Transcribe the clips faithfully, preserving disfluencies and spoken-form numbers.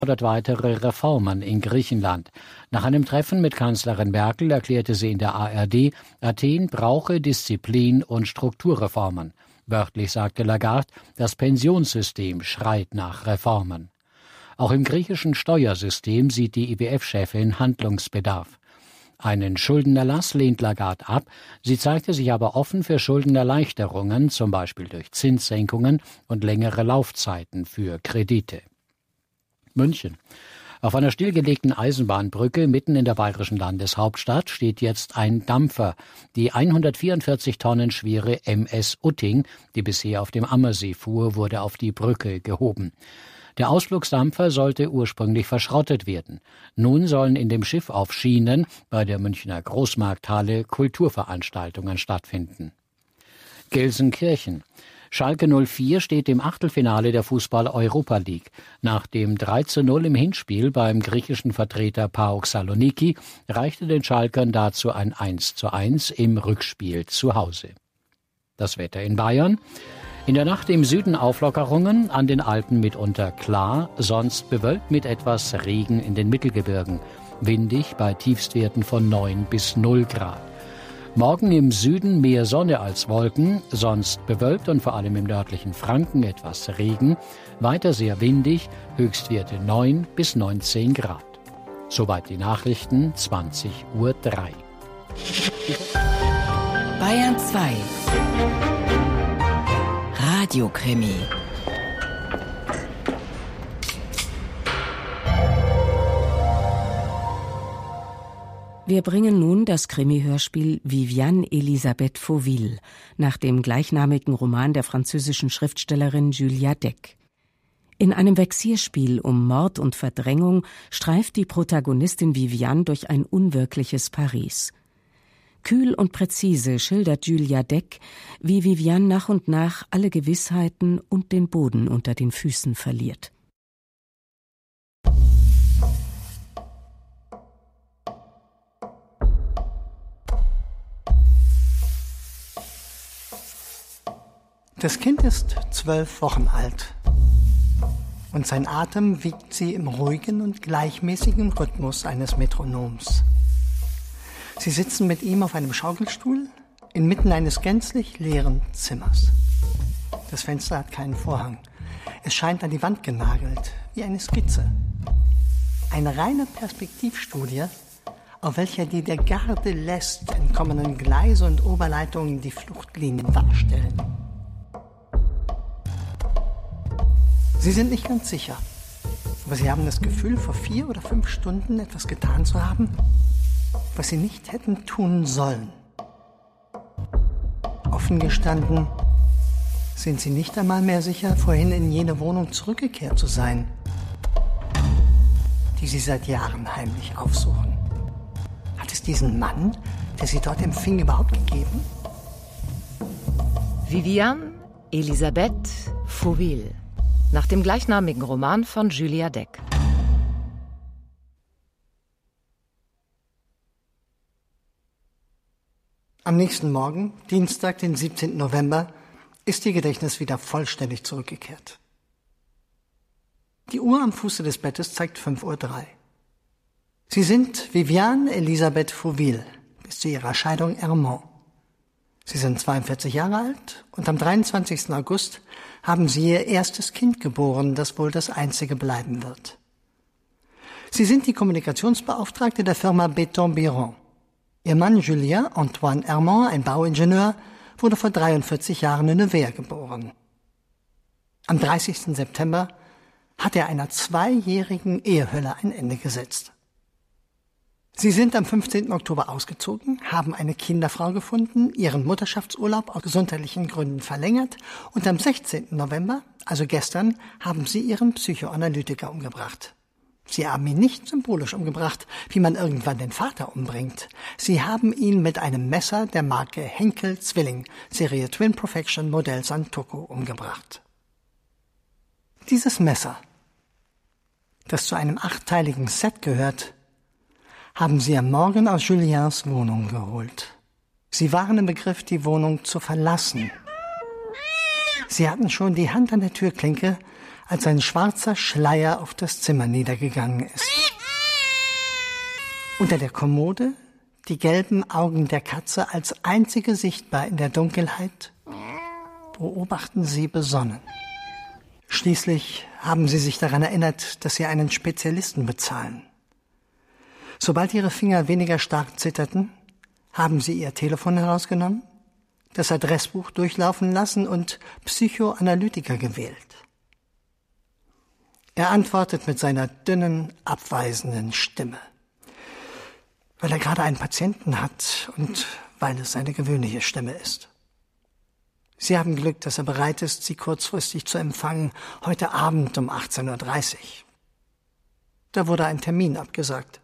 fordert weitere Reformen in Griechenland. Nach einem Treffen mit Kanzlerin Merkel erklärte sie in der A R D, Athen brauche Disziplin und Strukturreformen. Wörtlich sagte Lagarde, das Pensionssystem schreit nach Reformen. Auch im griechischen Steuersystem sieht die I W F-Chefin Handlungsbedarf. Einen Schuldenerlass lehnt Lagarde ab, sie zeigte sich aber offen für Schuldenerleichterungen, zum Beispiel durch Zinssenkungen und längere Laufzeiten für Kredite. München. Auf einer stillgelegten Eisenbahnbrücke mitten in der bayerischen Landeshauptstadt steht jetzt ein Dampfer. Die hundertvierundvierzig Tonnen schwere M S Utting, die bisher auf dem Ammersee fuhr, wurde auf die Brücke gehoben. Der Ausflugsdampfer sollte ursprünglich verschrottet werden. Nun sollen in dem Schiff auf Schienen bei der Münchner Großmarkthalle Kulturveranstaltungen stattfinden. Gelsenkirchen. Schalke null vier steht im Achtelfinale der Fußball-Europa League. Nach dem drei zu null im Hinspiel beim griechischen Vertreter PAOK Saloniki reichte den Schalkern dazu ein eins zu eins im Rückspiel zu Hause. Das Wetter in Bayern. In der Nacht im Süden Auflockerungen, an den Alpen mitunter klar, sonst bewölkt mit etwas Regen in den Mittelgebirgen. Windig bei Tiefstwerten von neun bis null Grad. Morgen im Süden mehr Sonne als Wolken, sonst bewölkt und vor allem im nördlichen Franken etwas Regen, weiter sehr windig, Höchstwerte neun bis neunzehn Grad. Soweit die Nachrichten, zwanzig Uhr drei. Bayern zwei. Radiokrimi. Wir bringen nun das Krimi-Hörspiel Viviane Elisabeth Fauville nach dem gleichnamigen Roman der französischen Schriftstellerin Julia Deck. In einem Vexierspiel um Mord und Verdrängung streift die Protagonistin Viviane durch ein unwirkliches Paris. Kühl und präzise schildert Julia Deck, wie Viviane nach und nach alle Gewissheiten und den Boden unter den Füßen verliert. Das Kind ist zwölf Wochen alt und sein Atem wiegt sie im ruhigen und gleichmäßigen Rhythmus eines Metronoms. Sie sitzen mit ihm auf einem Schaukelstuhl inmitten eines gänzlich leeren Zimmers. Das Fenster hat keinen Vorhang. Es scheint an die Wand genagelt, wie eine Skizze. Eine reine Perspektivstudie, auf welcher die der Garde l'Est entkommenen Gleise und Oberleitungen die Fluchtlinien darstellen. Sie sind nicht ganz sicher, aber Sie haben das Gefühl, vor vier oder fünf Stunden etwas getan zu haben, was Sie nicht hätten tun sollen. Offen gestanden sind Sie nicht einmal mehr sicher, vorhin in jene Wohnung zurückgekehrt zu sein, die Sie seit Jahren heimlich aufsuchen. Hat es diesen Mann, der Sie dort empfing, überhaupt gegeben? Viviane Elisabeth Fauville, nach dem gleichnamigen Roman von Julia Deck. Am nächsten Morgen, Dienstag, den siebzehnten November, ist ihr Gedächtnis wieder vollständig zurückgekehrt. Die Uhr am Fuße des Bettes zeigt fünf Uhr drei. Sie sind Viviane Elisabeth Fauville, bis zu ihrer Scheidung Ermont. Sie sind zweiundvierzig Jahre alt und am dreiundzwanzigsten August haben sie ihr erstes Kind geboren, das wohl das einzige bleiben wird. Sie sind die Kommunikationsbeauftragte der Firma Beton Biron. Ihr Mann Julien Antoine Ermont, ein Bauingenieur, wurde vor dreiundvierzig Jahren in Nevers geboren. Am dreißigsten September hat er einer zweijährigen Ehehölle ein Ende gesetzt. Sie sind am fünfzehnten Oktober ausgezogen, haben eine Kinderfrau gefunden, ihren Mutterschaftsurlaub aus gesundheitlichen Gründen verlängert und am sechzehnten November, also gestern, haben sie ihren Psychoanalytiker umgebracht. Sie haben ihn nicht symbolisch umgebracht, wie man irgendwann den Vater umbringt. Sie haben ihn mit einem Messer der Marke Henkel Zwilling, Serie Twin Perfection Modell Santoku, umgebracht. Dieses Messer, das zu einem achtteiligen Set gehört, haben sie am Morgen aus Juliens Wohnung geholt. Sie waren im Begriff, die Wohnung zu verlassen. Sie hatten schon die Hand an der Türklinke, als ein schwarzer Schleier auf das Zimmer niedergegangen ist. Unter der Kommode die gelben Augen der Katze als einzige sichtbar in der Dunkelheit, beobachten sie besonnen. Schließlich haben sie sich daran erinnert, dass sie einen Spezialisten bezahlen. Sobald ihre Finger weniger stark zitterten, haben sie ihr Telefon herausgenommen, das Adressbuch durchlaufen lassen und Psychoanalytiker gewählt. Er antwortet mit seiner dünnen, abweisenden Stimme, weil er gerade einen Patienten hat und weil es seine gewöhnliche Stimme ist. Sie haben Glück, dass er bereit ist, Sie kurzfristig zu empfangen, heute Abend um achtzehn Uhr dreißig. Da wurde ein Termin abgesagt.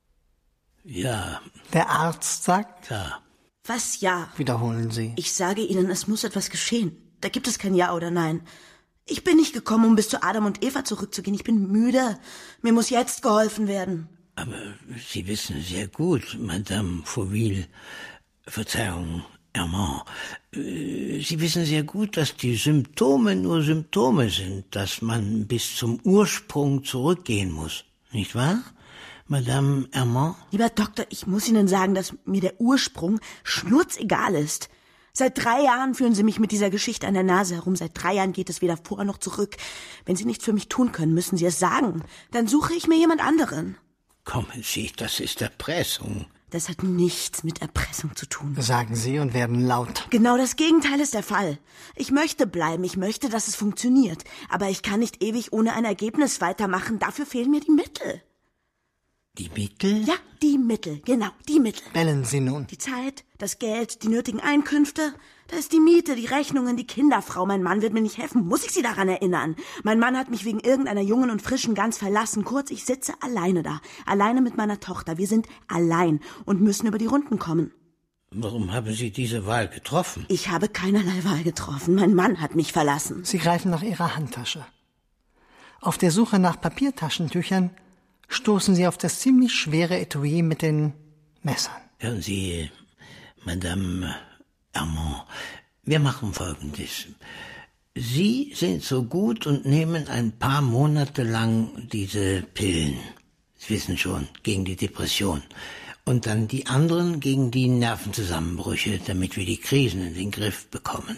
Ja. Der Arzt sagt... Ja. Was ja? Wiederholen Sie. Ich sage Ihnen, es muss etwas geschehen. Da gibt es kein Ja oder Nein. Ich bin nicht gekommen, um bis zu Adam und Eva zurückzugehen. Ich bin müde. Mir muss jetzt geholfen werden. Aber Sie wissen sehr gut, Madame Fauville, Verzeihung, Armand, Sie wissen sehr gut, dass die Symptome nur Symptome sind, dass man bis zum Ursprung zurückgehen muss. Nicht wahr, Madame Armand? Lieber Doktor, ich muss Ihnen sagen, dass mir der Ursprung schnurzegal ist. Seit drei Jahren führen Sie mich mit dieser Geschichte an der Nase herum. Seit drei Jahren geht es weder vor noch zurück. Wenn Sie nichts für mich tun können, müssen Sie es sagen. Dann suche ich mir jemand anderen. Kommen Sie, das ist Erpressung. Das hat nichts mit Erpressung zu tun. Sagen Sie und werden laut. Genau das Gegenteil ist der Fall. Ich möchte bleiben, ich möchte, dass es funktioniert. Aber ich kann nicht ewig ohne ein Ergebnis weitermachen. Dafür fehlen mir die Mittel. Die Mittel? Ja, die Mittel, genau, die Mittel. Bellen Sie nun. Die Zeit, das Geld, die nötigen Einkünfte. Da ist die Miete, die Rechnungen, die Kinderfrau. Mein Mann wird mir nicht helfen. Muss ich Sie daran erinnern? Mein Mann hat mich wegen irgendeiner jungen und frischen Gans verlassen. Kurz, ich sitze alleine da. Alleine mit meiner Tochter. Wir sind allein und müssen über die Runden kommen. Warum haben Sie diese Wahl getroffen? Ich habe keinerlei Wahl getroffen. Mein Mann hat mich verlassen. Sie greifen nach Ihrer Handtasche. Auf der Suche nach Papiertaschentüchern stoßen Sie auf das ziemlich schwere Etui mit den Messern. Hören Sie, Madame Armand, wir machen Folgendes. Sie sind so gut und nehmen ein paar Monate lang diese Pillen. Sie wissen schon, gegen die Depression. Und dann die anderen gegen die Nervenzusammenbrüche, damit wir die Krisen in den Griff bekommen.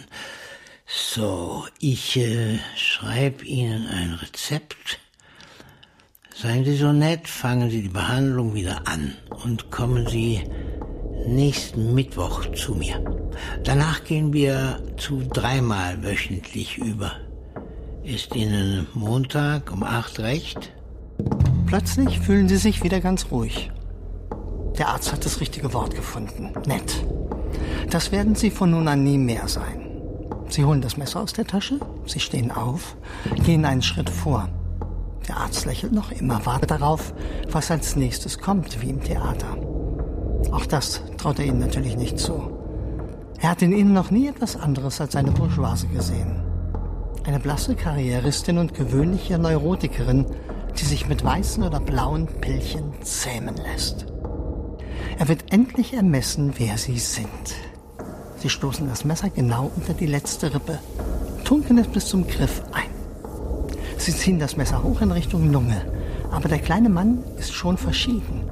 So, ich äh, schreibe Ihnen ein Rezept. Seien Sie so nett, fangen Sie die Behandlung wieder an und kommen Sie nächsten Mittwoch zu mir. Danach gehen wir zu dreimal wöchentlich über. Ist Ihnen Montag um acht recht? Plötzlich fühlen Sie sich wieder ganz ruhig. Der Arzt hat das richtige Wort gefunden. Nett. Das werden Sie von nun an nie mehr sein. Sie holen das Messer aus der Tasche, Sie stehen auf, gehen einen Schritt vor. Der Arzt lächelt noch immer, wartet darauf, was als nächstes kommt, wie im Theater. Auch das traut er Ihnen natürlich nicht zu. Er hat in Ihnen noch nie etwas anderes als eine Bourgeoise gesehen. Eine blasse Karrieristin und gewöhnliche Neurotikerin, die sich mit weißen oder blauen Pillchen zähmen lässt. Er wird endlich ermessen, wer Sie sind. Sie stoßen das Messer genau unter die letzte Rippe, tunken es bis zum Griff ein. Sie ziehen das Messer hoch in Richtung Lunge, aber der kleine Mann ist schon verschieden.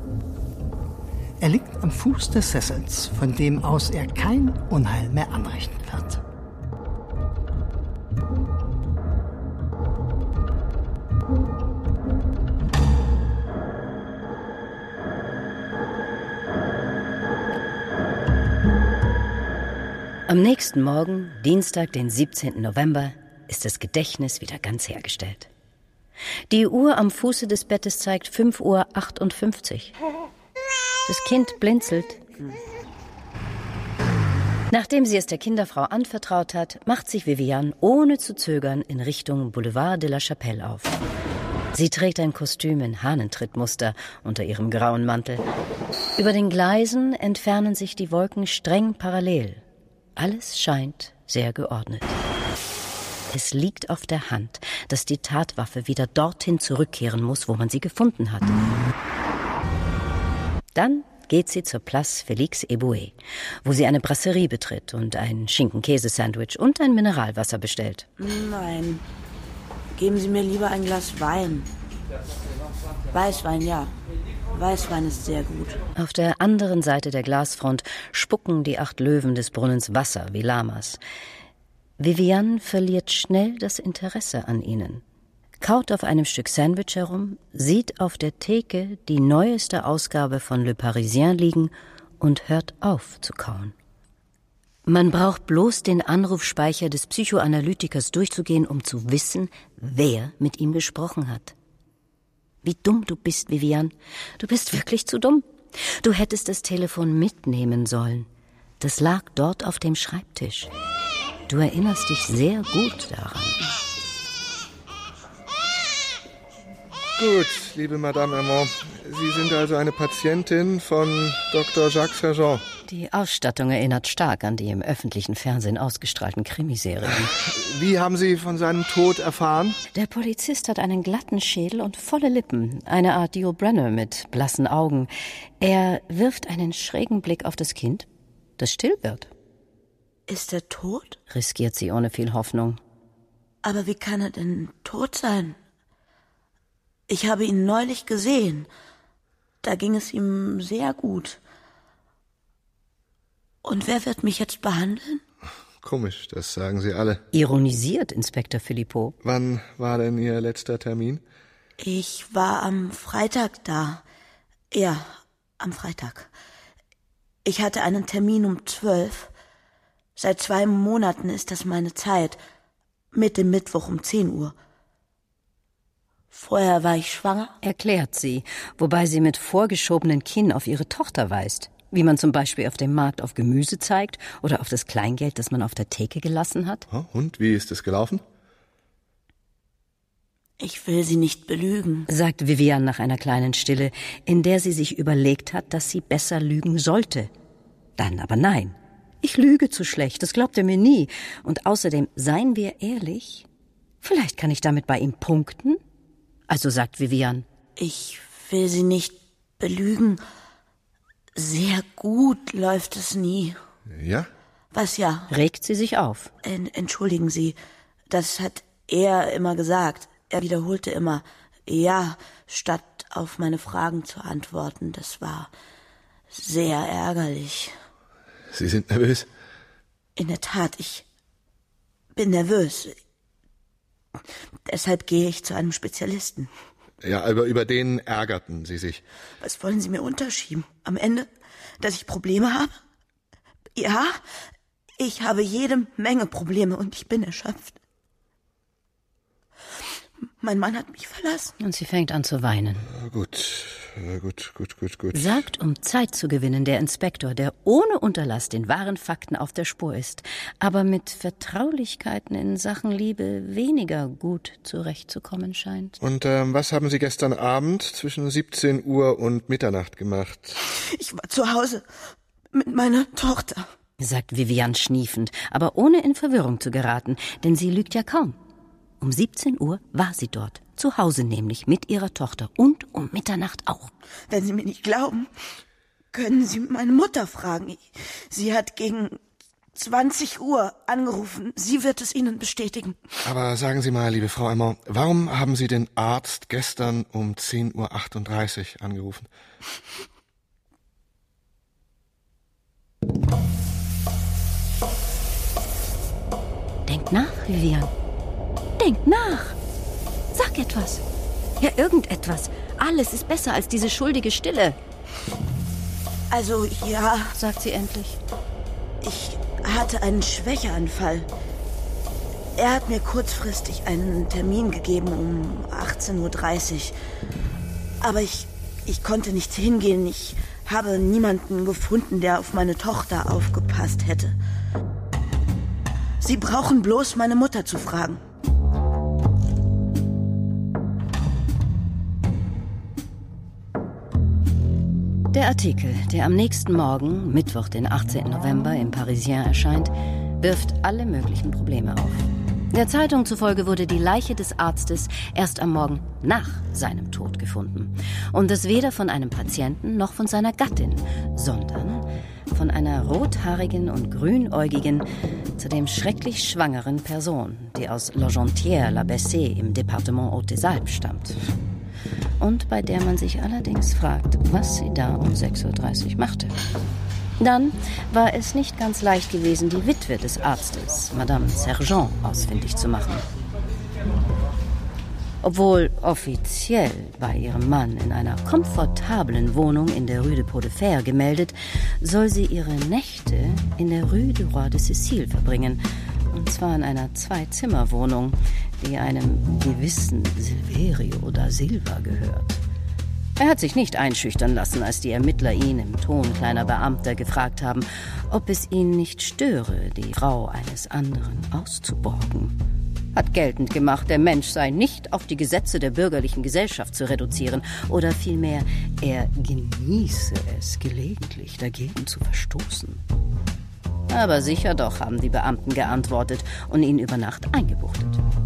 Er liegt am Fuß des Sessels, von dem aus er kein Unheil mehr anrichten wird. Am nächsten Morgen, Dienstag, den siebzehnten November, ist das Gedächtnis wieder ganz hergestellt. Die Uhr am Fuße des Bettes zeigt fünf Uhr achtundfünfzig. Das Kind blinzelt. Nachdem sie es der Kinderfrau anvertraut hat, macht sich Viviane ohne zu zögern in Richtung Boulevard de la Chapelle auf. Sie trägt ein Kostüm in Hahnentrittmuster unter ihrem grauen Mantel. Über den Gleisen entfernen sich die Wolken streng parallel. Alles scheint sehr geordnet. Es liegt auf der Hand, dass die Tatwaffe wieder dorthin zurückkehren muss, wo man sie gefunden hat. Dann geht sie zur Place Félix Éboué, wo sie eine Brasserie betritt und ein Schinken-Käse-Sandwich und ein Mineralwasser bestellt. Nein. Geben Sie mir lieber ein Glas Wein. Weißwein, ja. Weißwein ist sehr gut. Auf der anderen Seite der Glasfront spucken die acht Löwen des Brunnens Wasser wie Lamas. Viviane verliert schnell das Interesse an ihnen, kaut auf einem Stück Sandwich herum, sieht auf der Theke die neueste Ausgabe von Le Parisien liegen und hört auf zu kauen. Man braucht bloß den Anrufspeicher des Psychoanalytikers durchzugehen, um zu wissen, wer mit ihm gesprochen hat. Wie dumm du bist, Viviane. Du bist wirklich zu dumm. Du hättest das Telefon mitnehmen sollen. Das lag dort auf dem Schreibtisch. Du erinnerst dich sehr gut daran. Gut, liebe Madame Armand. Sie sind also eine Patientin von Doktor Jacques Sergent. Die Ausstattung erinnert stark an die im öffentlichen Fernsehen ausgestrahlten Krimiserien. Wie haben Sie von seinem Tod erfahren? Der Polizist hat einen glatten Schädel und volle Lippen, eine Art Yul Brynner mit blassen Augen. Er wirft einen schrägen Blick auf das Kind, das still wird. Ist er tot? Riskiert sie ohne viel Hoffnung. Aber wie kann er denn tot sein? Ich habe ihn neulich gesehen. Da ging es ihm sehr gut. Und wer wird mich jetzt behandeln? Komisch, das sagen Sie alle. Ironisiert Inspektor Philippot. Wann war denn Ihr letzter Termin? Ich war am Freitag da. Ja, am Freitag. Ich hatte einen Termin um zwölf. Seit zwei Monaten ist das meine Zeit. Mit dem Mittwoch um zehn Uhr. Vorher war ich schwanger. Erklärt sie, wobei sie mit vorgeschobenen Kinn auf ihre Tochter weist. Wie man zum Beispiel auf dem Markt auf Gemüse zeigt oder auf das Kleingeld, das man auf der Theke gelassen hat. Und, wie ist es gelaufen? Ich will Sie nicht belügen, sagt Viviane nach einer kleinen Stille, in der sie sich überlegt hat, dass sie besser lügen sollte. Dann aber nein. Ich lüge zu schlecht, das glaubt er mir nie. Und außerdem, seien wir ehrlich, vielleicht kann ich damit bei ihm punkten. Also sagt Viviane. Ich will Sie nicht belügen. Sehr gut läuft es nie. Ja? Was ja? Regt sie sich auf. En- Entschuldigen Sie, das hat er immer gesagt. Er wiederholte immer ja, statt auf meine Fragen zu antworten. Das war sehr ärgerlich. Sie sind nervös? In der Tat, ich bin nervös. Deshalb gehe ich zu einem Spezialisten. Ja, aber über den ärgerten Sie sich. Was wollen Sie mir unterschieben? Am Ende, dass ich Probleme habe? Ja, ich habe jede Menge Probleme und ich bin erschöpft. Mein Mann hat mich verlassen. Und sie fängt an zu weinen. Gut, gut, gut, gut, gut. Sagt, um Zeit zu gewinnen, der Inspektor, der ohne Unterlass den wahren Fakten auf der Spur ist, aber mit Vertraulichkeiten in Sachen Liebe weniger gut zurechtzukommen scheint. Und ähm, was haben Sie gestern Abend zwischen siebzehn Uhr und Mitternacht gemacht? Ich war zu Hause mit meiner Tochter, sagt Viviane schniefend, aber ohne in Verwirrung zu geraten, denn sie lügt ja kaum. Um siebzehn Uhr war sie dort, zu Hause nämlich, mit ihrer Tochter und um Mitternacht auch. Wenn Sie mir nicht glauben, können Sie meine Mutter fragen. Sie hat gegen zwanzig Uhr angerufen. Sie wird es Ihnen bestätigen. Aber sagen Sie mal, liebe Frau Armand, warum haben Sie den Arzt gestern um zehn Uhr achtunddreißig angerufen? Denk nach, Viviane. Denk nach. Sag etwas. Ja, irgendetwas. Alles ist besser als diese schuldige Stille. Also, ja, sagt sie endlich. Ich hatte einen Schwächeanfall. Er hat mir kurzfristig einen Termin gegeben um achtzehn Uhr dreißig. Aber ich, ich konnte nicht hingehen. Ich habe niemanden gefunden, der auf meine Tochter aufgepasst hätte. Sie brauchen bloß meine Mutter zu fragen. Der Artikel, der am nächsten Morgen, Mittwoch, den achtzehnten November, im Parisien erscheint, wirft alle möglichen Probleme auf. Der Zeitung zufolge wurde die Leiche des Arztes erst am Morgen nach seinem Tod gefunden. Und das weder von einem Patienten noch von seiner Gattin, sondern von einer rothaarigen und grünäugigen, zudem schrecklich schwangeren Person, die aus Largentière-la-Bessée im Departement Haute-des-Alpes stammt. Und bei der man sich allerdings fragt, was sie da um sechs Uhr dreißig machte. Dann war es nicht ganz leicht gewesen, die Witwe des Arztes, Madame Sergent, ausfindig zu machen. Obwohl offiziell bei ihrem Mann in einer komfortablen Wohnung in der Rue de Pot de Fer gemeldet, soll sie ihre Nächte in der Rue du Roi de Sicile verbringen. Und zwar in einer Zwei-Zimmer-Wohnung, die einem gewissen Silverio da Silva gehört. Er hat sich nicht einschüchtern lassen, als die Ermittler ihn im Ton kleiner Beamter gefragt haben, ob es ihn nicht störe, die Frau eines anderen auszuborgen. Hat geltend gemacht, der Mensch sei nicht auf die Gesetze der bürgerlichen Gesellschaft zu reduzieren, oder vielmehr, er genieße es gelegentlich, dagegen zu verstoßen. Aber sicher doch, haben die Beamten geantwortet und ihn über Nacht eingebuchtet.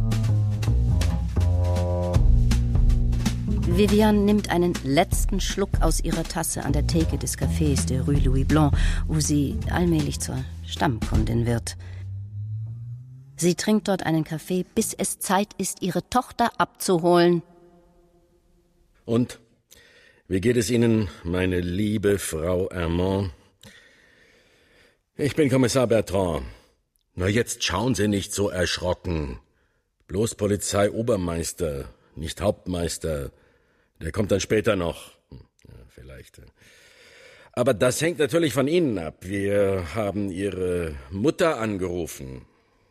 Viviane nimmt einen letzten Schluck aus ihrer Tasse an der Theke des Cafés de Rue Louis Blanc, wo sie allmählich zur Stammkundin wird. Sie trinkt dort einen Kaffee, bis es Zeit ist, ihre Tochter abzuholen. Und? Wie geht es Ihnen, meine liebe Frau Hermann? Ich bin Kommissar Bertrand. Na, jetzt schauen Sie nicht so erschrocken. Bloß Polizeiobermeister, nicht Hauptmeister. Der kommt dann später noch. Ja, vielleicht. Aber das hängt natürlich von Ihnen ab. Wir haben Ihre Mutter angerufen.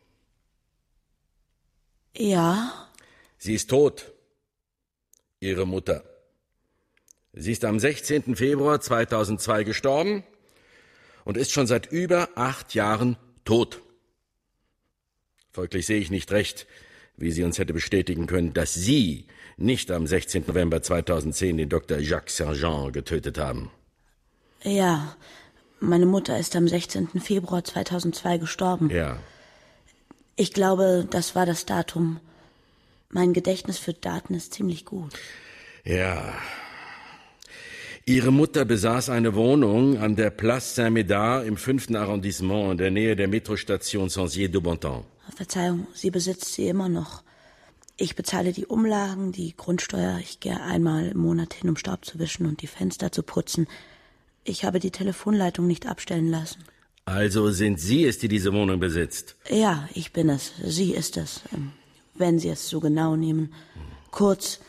Ja? Sie ist tot. Ihre Mutter. Sie ist am sechzehnten Februar zweitausendzwei gestorben und ist schon seit über acht Jahren tot. Folglich sehe ich nicht recht, wie sie uns hätte bestätigen können, dass Sie nicht am sechzehnten November zweitausendzehn den Doktor Jacques Sergent getötet haben. Ja, meine Mutter ist am sechzehnten Februar zweitausendzwei gestorben. Ja. Ich glaube, das war das Datum. Mein Gedächtnis für Daten ist ziemlich gut. Ja. Ihre Mutter besaß eine Wohnung an der Place Saint-Médard im fünften Arrondissement in der Nähe der Metrostation Censier-de-Bontemps. Verzeihung, sie besitzt sie immer noch. Ich bezahle die Umlagen, die Grundsteuer. Ich gehe einmal im Monat hin, um Staub zu wischen und die Fenster zu putzen. Ich habe die Telefonleitung nicht abstellen lassen. Also sind Sie es, die diese Wohnung besitzt? Ja, ich bin es. Sie ist es, wenn Sie es so genau nehmen. Kurz,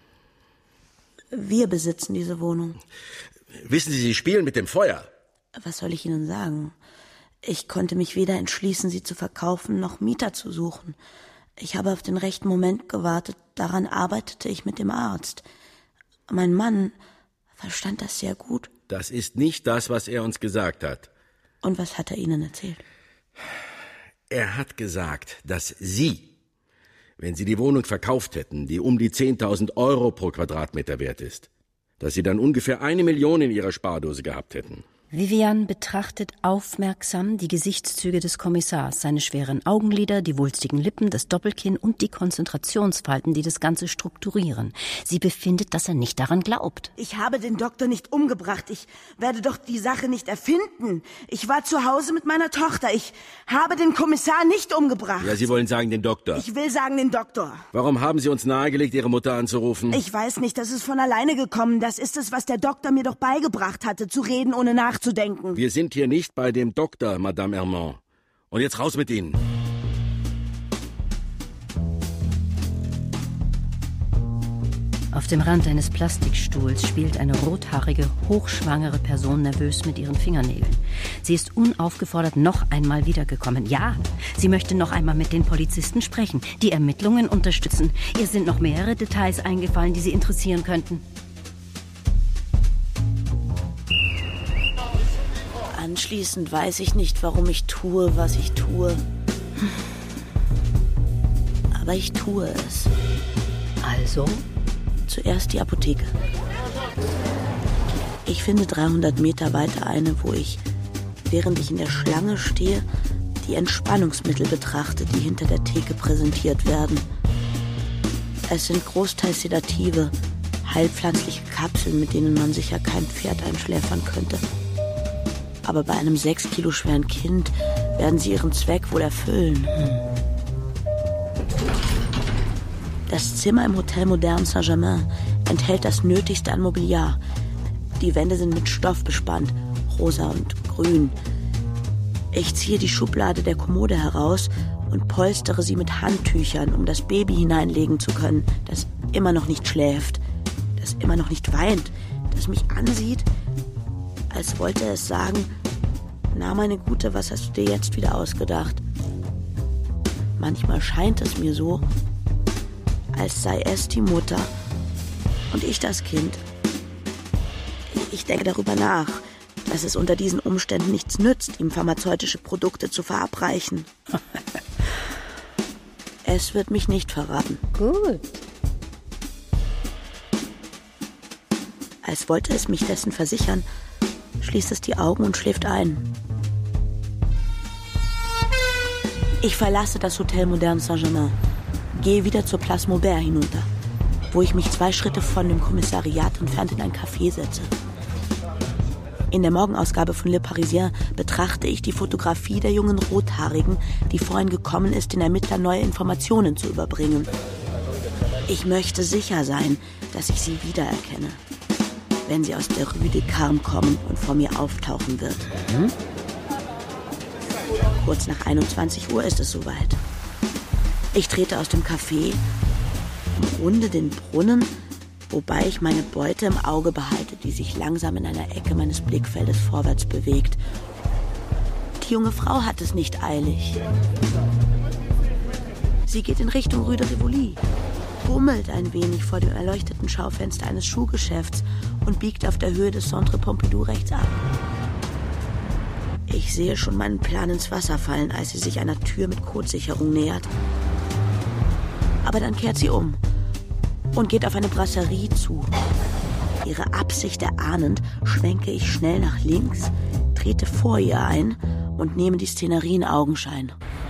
wir besitzen diese Wohnung. Wissen Sie, Sie spielen mit dem Feuer. Was soll ich Ihnen sagen? Ich konnte mich weder entschließen, sie zu verkaufen, noch Mieter zu suchen. Ich habe auf den rechten Moment gewartet. Daran arbeitete ich mit dem Arzt. Mein Mann verstand das sehr gut. Das ist nicht das, was er uns gesagt hat. Und was hat er Ihnen erzählt? Er hat gesagt, dass Sie, wenn Sie die Wohnung verkauft hätten, die um die zehntausend Euro pro Quadratmeter wert ist, dass Sie dann ungefähr eine Million in Ihrer Spardose gehabt hätten. Viviane betrachtet aufmerksam die Gesichtszüge des Kommissars, seine schweren Augenlider, die wulstigen Lippen, das Doppelkinn und die Konzentrationsfalten, die das Ganze strukturieren. Sie befindet, dass er nicht daran glaubt. Ich habe den Doktor nicht umgebracht. Ich werde doch die Sache nicht erfinden. Ich war zu Hause mit meiner Tochter. Ich habe den Kommissar nicht umgebracht. Ja, Sie wollen sagen den Doktor. Ich will sagen den Doktor. Warum haben Sie uns nahegelegt, Ihre Mutter anzurufen? Ich weiß nicht, das ist von alleine gekommen. Das ist es, was der Doktor mir doch beigebracht hatte, zu reden, ohne nachzudenken. Wir sind hier nicht bei dem Doktor, Madame Hermann. Und jetzt raus mit Ihnen. Auf dem Rand eines Plastikstuhls spielt eine rothaarige, hochschwangere Person nervös mit ihren Fingernägeln. Sie ist unaufgefordert noch einmal wiedergekommen. Ja, sie möchte noch einmal mit den Polizisten sprechen, die Ermittlungen unterstützen. Ihr sind noch mehrere Details eingefallen, die Sie interessieren könnten. Anschließend weiß ich nicht, warum ich tue, was ich tue. Aber ich tue es. Also? Zuerst die Apotheke. Ich finde dreihundert Meter weiter eine, wo ich, während ich in der Schlange stehe, die Entspannungsmittel betrachte, die hinter der Theke präsentiert werden. Es sind großteils Sedative, heilpflanzliche Kapseln, mit denen man sicher kein Pferd einschläfern könnte. Aber bei einem sechs Kilo schweren Kind werden sie ihren Zweck wohl erfüllen. Das Zimmer im Hotel Moderne Saint-Germain enthält das Nötigste an Mobiliar. Die Wände sind mit Stoff bespannt, rosa und grün. Ich ziehe die Schublade der Kommode heraus und polstere sie mit Handtüchern, um das Baby hineinlegen zu können, das immer noch nicht schläft, das immer noch nicht weint, das mich ansieht, als wollte es sagen, na meine Gute, was hast du dir jetzt wieder ausgedacht? Manchmal scheint es mir so, als sei es die Mutter und ich das Kind. Ich denke darüber nach, dass es unter diesen Umständen nichts nützt, ihm pharmazeutische Produkte zu verabreichen. Es wird mich nicht verraten. Gut. Als wollte es mich dessen versichern, schließt es die Augen und schläft ein. Ich verlasse das Hotel Moderne Saint-Germain, gehe wieder zur Place Maubert hinunter, wo ich mich zwei Schritte von dem Kommissariat entfernt in ein Café setze. In der Morgenausgabe von Le Parisien betrachte ich die Fotografie der jungen Rothaarigen, die vorhin gekommen ist, den Ermittlern neue Informationen zu überbringen. Ich möchte sicher sein, dass ich sie wiedererkenne, wenn sie aus der Rue des Carmes kommen und vor mir auftauchen wird. Mhm. Kurz nach einundzwanzig Uhr ist es soweit. Ich trete aus dem Café, umrunde den Brunnen, wobei ich meine Beute im Auge behalte, die sich langsam in einer Ecke meines Blickfeldes vorwärts bewegt. Die junge Frau hat es nicht eilig. Sie geht in Richtung Rue de Rivoli, bummelt ein wenig vor dem erleuchteten Schaufenster eines Schuhgeschäfts und biegt auf der Höhe des Centre Pompidou rechts ab. Ich sehe schon meinen Plan ins Wasser fallen, als sie sich einer Tür mit Kotsicherung nähert. Aber dann kehrt sie um und geht auf eine Brasserie zu. Ihre Absicht erahnend, schwenke ich schnell nach links, trete vor ihr ein und nehme die Szenerie in Augenschein.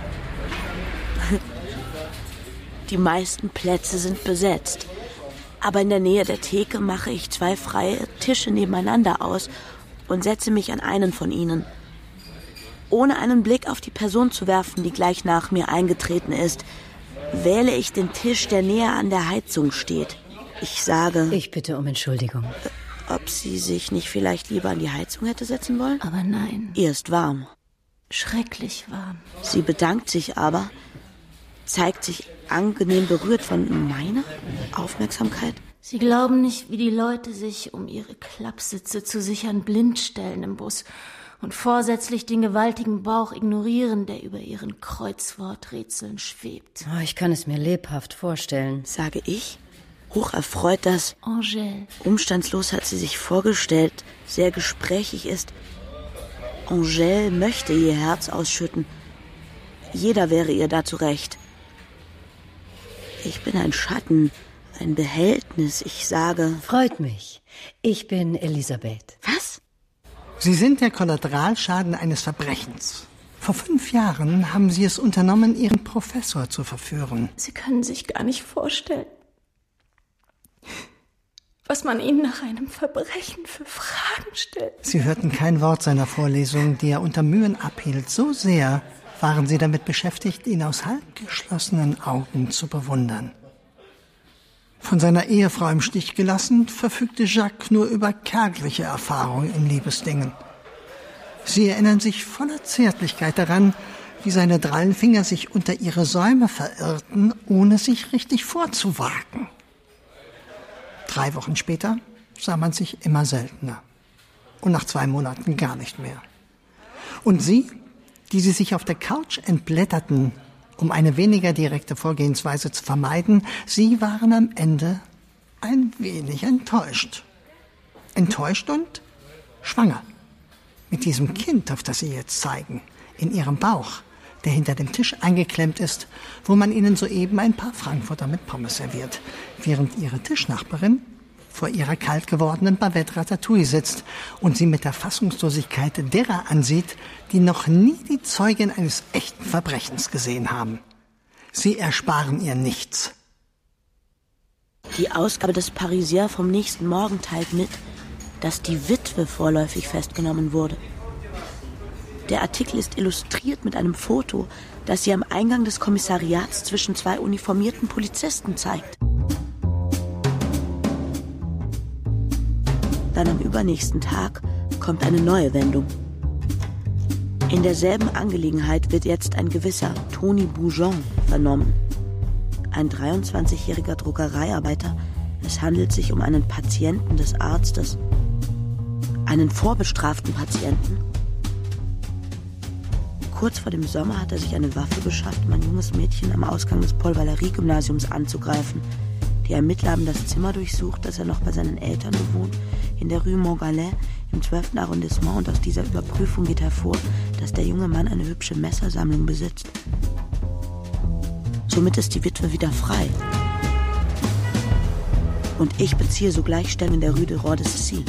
Die meisten Plätze sind besetzt, aber in der Nähe der Theke mache ich zwei freie Tische nebeneinander aus und setze mich an einen von ihnen. Ohne einen Blick auf die Person zu werfen, die gleich nach mir eingetreten ist, wähle ich den Tisch, der näher an der Heizung steht. Ich sage... Ich bitte um Entschuldigung. Ob sie sich nicht vielleicht lieber an die Heizung hätte setzen wollen? Aber nein. Ihr ist warm. Schrecklich warm. Sie bedankt sich aber, zeigt sich angenehm berührt von meiner Aufmerksamkeit. Sie glauben nicht, wie die Leute sich, um ihre Klappsitze zu sichern, blind stellen im Bus und vorsätzlich den gewaltigen Bauch ignorieren, der über ihren Kreuzworträtseln schwebt. Oh, ich kann es mir lebhaft vorstellen, sage ich, hocherfreut, dass Angèle, umstandslos hat sie sich vorgestellt, sehr gesprächig ist. Angèle möchte ihr Herz ausschütten. Jeder wäre ihr dazu recht. Ich bin ein Schatten, ein Behältnis, ich sage... Freut mich. Ich bin Elisabeth. Was? Sie sind der Kollateralschaden eines Verbrechens. Vor fünf Jahren haben Sie es unternommen, Ihren Professor zu verführen. Sie können sich gar nicht vorstellen, was man Ihnen nach einem Verbrechen für Fragen stellt. Sie hörten kein Wort seiner Vorlesung, die er unter Mühen abhielt. So sehr waren Sie damit beschäftigt, ihn aus halb geschlossenen Augen zu bewundern. Von seiner Ehefrau im Stich gelassen, verfügte Jacques nur über kärgliche Erfahrungen in Liebesdingen. Sie erinnern sich voller Zärtlichkeit daran, wie seine drallen Finger sich unter ihre Säume verirrten, ohne sich richtig vorzuwagen. Drei Wochen später sah man sich immer seltener. Und nach zwei Monaten gar nicht mehr. Und Sie, die Sie sich auf der Couch entblätterten, um eine weniger direkte Vorgehensweise zu vermeiden, Sie waren am Ende ein wenig enttäuscht. Enttäuscht und schwanger. Mit diesem Kind, auf das Sie jetzt zeigen, in Ihrem Bauch, der hinter dem Tisch eingeklemmt ist, wo man Ihnen soeben ein paar Frankfurter mit Pommes serviert, während Ihre Tischnachbarin vor ihrer kalt gewordenen Bavette Ratatouille sitzt und sie mit der Fassungslosigkeit derer ansieht, die noch nie die Zeugin eines echten Verbrechens gesehen haben. Sie ersparen ihr nichts. Die Ausgabe des Parisien vom nächsten Morgen teilt mit, dass die Witwe vorläufig festgenommen wurde. Der Artikel ist illustriert mit einem Foto, das sie am Eingang des Kommissariats zwischen zwei uniformierten Polizisten zeigt. Dann am übernächsten Tag kommt eine neue Wendung. In derselben Angelegenheit wird jetzt ein gewisser Tony Boujon vernommen. Ein dreiundzwanzigjähriger Druckereiarbeiter. Es handelt sich um einen Patienten des Arztes. Einen vorbestraften Patienten. Kurz vor dem Sommer hat er sich eine Waffe beschafft, um ein junges Mädchen am Ausgang des Paul-Valéry-Gymnasiums anzugreifen. Die Ermittler haben das Zimmer durchsucht, das er noch bei seinen Eltern bewohnt, in der Rue Montgalais im zwölften Arrondissement. Und aus dieser Überprüfung geht hervor, dass der junge Mann eine hübsche Messersammlung besitzt. Somit ist die Witwe wieder frei. Und ich beziehe sogleich Stellung in der Rue de Roi de Sicile.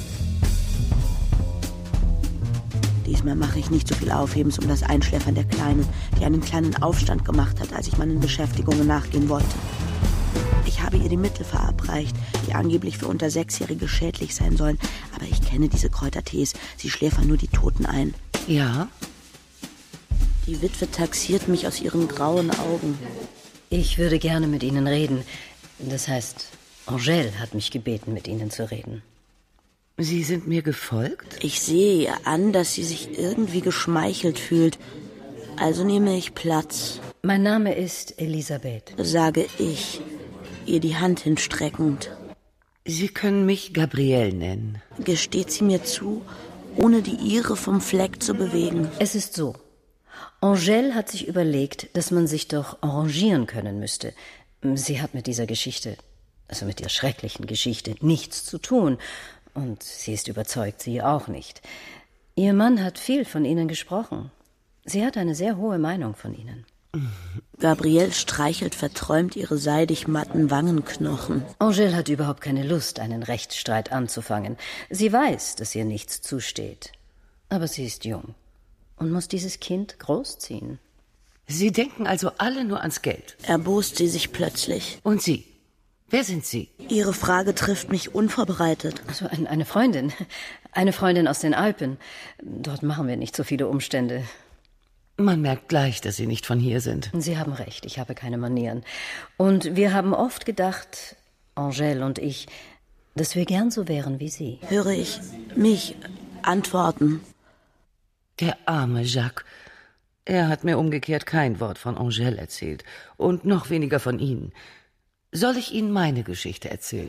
Diesmal mache ich nicht so viel Aufhebens um das Einschläfern der Kleinen, die einen kleinen Aufstand gemacht hat, als ich meinen Beschäftigungen nachgehen wollte. Ich habe ihr die Mittel verabreicht, die angeblich für unter Sechsjährige schädlich sein sollen. Aber ich kenne diese Kräutertees. Sie schläfern nur die Toten ein. Ja? Die Witwe taxiert mich aus ihren grauen Augen. Ich würde gerne mit Ihnen reden. Das heißt, Angèle hat mich gebeten, mit Ihnen zu reden. Sie sind mir gefolgt? Ich sehe ihr an, dass sie sich irgendwie geschmeichelt fühlt. Also nehme ich Platz. Mein Name ist Elisabeth, sage ich, ihr die Hand hinstreckend. Sie können mich Gabrielle nennen. Gesteht sie mir zu, ohne die ihre vom Fleck zu bewegen. Es ist so. Angèle hat sich überlegt, dass man sich doch arrangieren können müsste. Sie hat mit dieser Geschichte, also mit der schrecklichen Geschichte, nichts zu tun. Und sie ist überzeugt, sie auch nicht. Ihr Mann hat viel von Ihnen gesprochen. Sie hat eine sehr hohe Meinung von Ihnen. Gabrielle streichelt verträumt ihre seidig matten Wangenknochen. Angèle hat überhaupt keine Lust, einen Rechtsstreit anzufangen. Sie weiß, dass ihr nichts zusteht. Aber sie ist jung und muss dieses Kind großziehen. Sie denken also alle nur ans Geld? Erbost sie sich plötzlich. Und Sie? Wer sind Sie? Ihre Frage trifft mich unvorbereitet. Also ein, eine Freundin. Eine Freundin aus den Alpen. Dort machen wir nicht so viele Umstände. Man merkt gleich, dass Sie nicht von hier sind. Sie haben recht, ich habe keine Manieren. Und wir haben oft gedacht, Angèle und ich, dass wir gern so wären wie Sie. Höre ich mich antworten. Der arme Jacques. Er hat mir umgekehrt kein Wort von Angèle erzählt. Und noch weniger von Ihnen. Soll ich Ihnen meine Geschichte erzählen?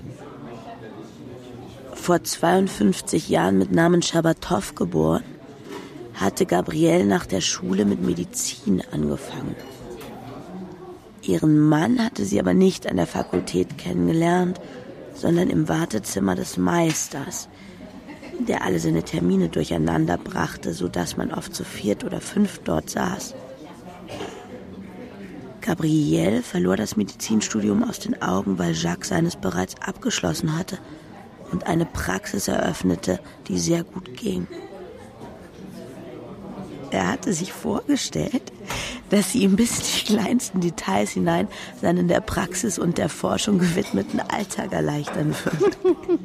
Vor zweiundfünfzig Jahren mit Namen Schabatow geboren, hatte Gabrielle nach der Schule mit Medizin angefangen. Ihren Mann hatte sie aber nicht an der Fakultät kennengelernt, sondern im Wartezimmer des Meisters, der alle seine Termine durcheinander brachte, sodass man oft zu viert oder fünf dort saß. Gabrielle verlor das Medizinstudium aus den Augen, weil Jacques seines bereits abgeschlossen hatte und eine Praxis eröffnete, die sehr gut ging. Er hatte sich vorgestellt, dass sie ihm bis in die kleinsten Details hinein seinen der Praxis und der Forschung gewidmeten Alltag erleichtern wird.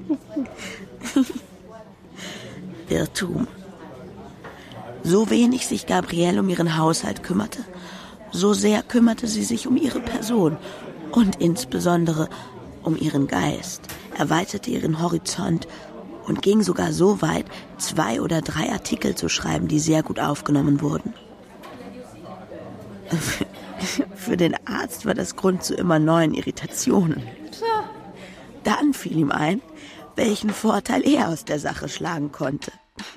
Irrtum. So wenig sich Gabrielle um ihren Haushalt kümmerte, so sehr kümmerte sie sich um ihre Person und insbesondere um ihren Geist, erweiterte ihren Horizont und ging sogar so weit, zwei oder drei Artikel zu schreiben, die sehr gut aufgenommen wurden. Für den Arzt war das Grund zu immer neuen Irritationen. Dann fiel ihm ein, welchen Vorteil er aus der Sache schlagen konnte.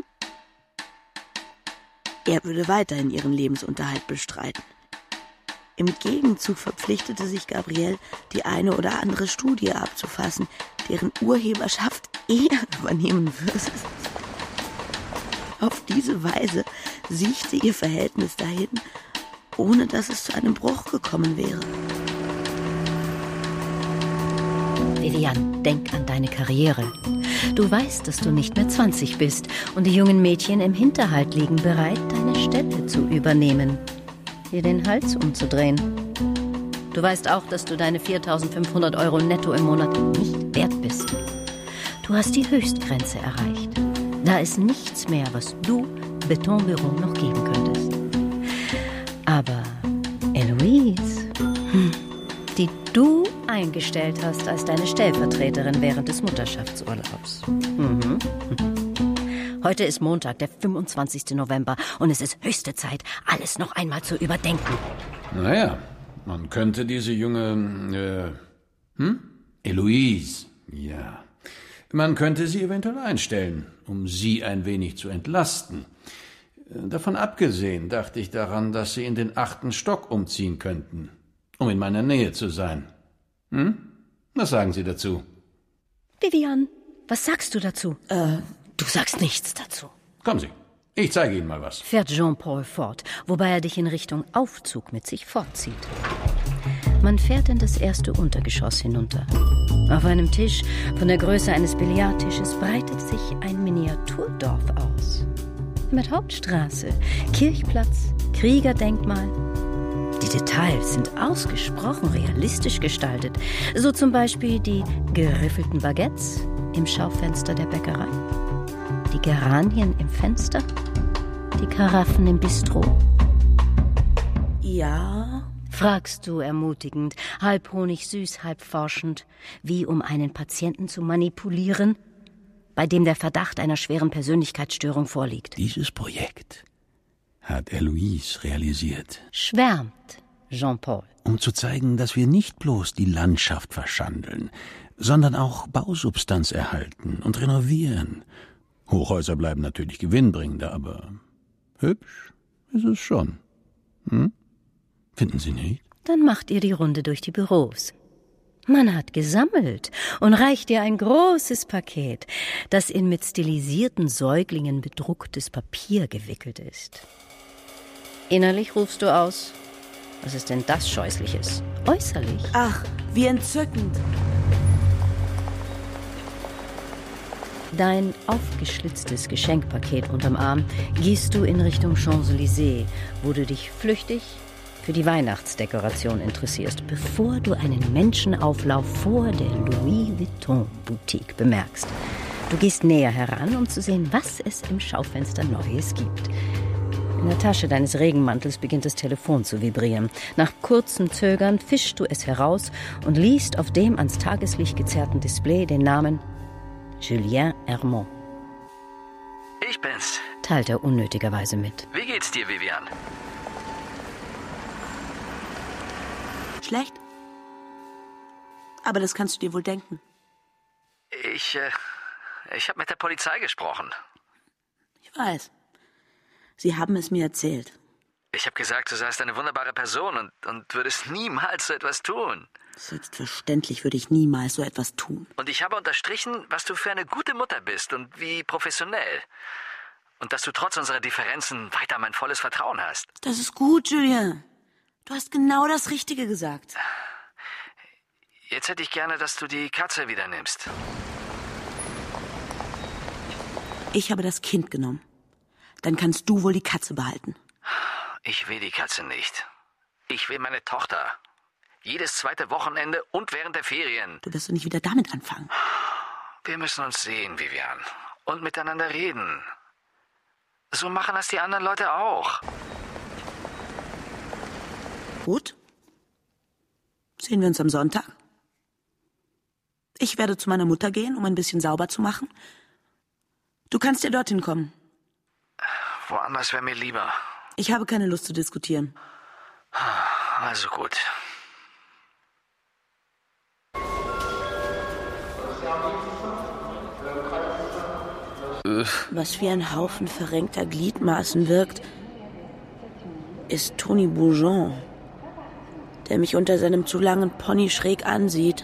Er würde weiterhin ihren Lebensunterhalt bestreiten. Im Gegenzug verpflichtete sich Gabrielle, die eine oder andere Studie abzufassen, deren Urheberschaft er übernehmen würde. Auf diese Weise siechte ihr Verhältnis dahin, ohne dass es zu einem Bruch gekommen wäre. Vivian, denk an deine Karriere. Du weißt, dass du nicht mehr zwanzig bist und die jungen Mädchen im Hinterhalt liegen bereit, deine Stelle zu übernehmen, dir den Hals umzudrehen. Du weißt auch, dass du deine viertausendfünfhundert Euro netto im Monat nicht wert bist. Du hast die Höchstgrenze erreicht. Da ist nichts mehr, was du Betonbüro noch geben könntest. Aber Eloise, hm, die du eingestellt hast als deine Stellvertreterin während des Mutterschaftsurlaubs. Mhm. Heute ist Montag, der fünfundzwanzigste November, und es ist höchste Zeit, alles noch einmal zu überdenken. Naja, man könnte diese junge, äh, hm? Eloise, ja. Man könnte sie eventuell einstellen, um sie ein wenig zu entlasten. Davon abgesehen dachte ich daran, dass sie in den achten Stock umziehen könnten, um in meiner Nähe zu sein. Hm? Was sagen Sie dazu? Vivian, was sagst du dazu? Äh, du sagst nichts dazu. Kommen Sie, ich zeige Ihnen mal was. Fährt Jean-Paul fort, wobei er dich in Richtung Aufzug mit sich fortzieht. Man fährt in das erste Untergeschoss hinunter. Auf einem Tisch von der Größe eines Billardtisches breitet sich ein Miniaturdorf aus. Mit Hauptstraße, Kirchplatz, Kriegerdenkmal. Die Details sind ausgesprochen realistisch gestaltet. So zum Beispiel die geriffelten Baguettes im Schaufenster der Bäckerei, die Geranien im Fenster, die Karaffen im Bistro. Ja, fragst du ermutigend, halb honigsüß, halb forschend, wie um einen Patienten zu manipulieren, bei dem der Verdacht einer schweren Persönlichkeitsstörung vorliegt. Dieses Projekt hat Eloise realisiert. Schwärmt Jean-Paul. Um zu zeigen, dass wir nicht bloß die Landschaft verschandeln, sondern auch Bausubstanz erhalten und renovieren. Hochhäuser bleiben natürlich gewinnbringender, aber hübsch ist es schon. Hm? Finden Sie nicht? Dann macht ihr die Runde durch die Büros. Man hat gesammelt und reicht dir ein großes Paket, das in mit stilisierten Säuglingen bedrucktes Papier gewickelt ist. Innerlich rufst du aus, was ist denn das Scheußliches? Äußerlich? Ach, wie entzückend. Dein aufgeschlitztes Geschenkpaket unterm Arm gehst du in Richtung Champs-Élysées, wo du dich flüchtig für die Weihnachtsdekoration interessierst, bevor du einen Menschenauflauf vor der Louis Vuitton Boutique bemerkst. Du gehst näher heran, um zu sehen, was es im Schaufenster Neues gibt. In der Tasche deines Regenmantels beginnt das Telefon zu vibrieren. Nach kurzem Zögern fischst du es heraus und liest auf dem ans Tageslicht gezerrten Display den Namen Julien Hermont. Ich bin's. Teilt er unnötigerweise mit. Wie geht's dir, Vivian? Schlecht? Aber das kannst du dir wohl denken. Ich, äh, ich habe mit der Polizei gesprochen. Ich weiß. Sie haben es mir erzählt. Ich habe gesagt, du seist eine wunderbare Person und, und würdest niemals so etwas tun. Selbstverständlich würde ich niemals so etwas tun. Und ich habe unterstrichen, was du für eine gute Mutter bist und wie professionell. Und dass du trotz unserer Differenzen weiter mein volles Vertrauen hast. Das ist gut, Julien. Du hast genau das Richtige gesagt. Jetzt hätte ich gerne, dass du die Katze wieder nimmst. Ich habe das Kind genommen. Dann kannst du wohl die Katze behalten. Ich will die Katze nicht. Ich will meine Tochter. Jedes zweite Wochenende und während der Ferien. Du wirst doch nicht wieder damit anfangen. Wir müssen uns sehen, Vivian. Und miteinander reden. So machen das die anderen Leute auch. Gut. Sehen wir uns am Sonntag? Ich werde zu meiner Mutter gehen, um ein bisschen sauber zu machen. Du kannst ja dorthin kommen. Woanders wäre mir lieber. Ich habe keine Lust zu diskutieren. Also gut. Was wie ein Haufen verrenkter Gliedmaßen wirkt, ist Tony Bourgeon, der mich unter seinem zu langen Pony schräg ansieht.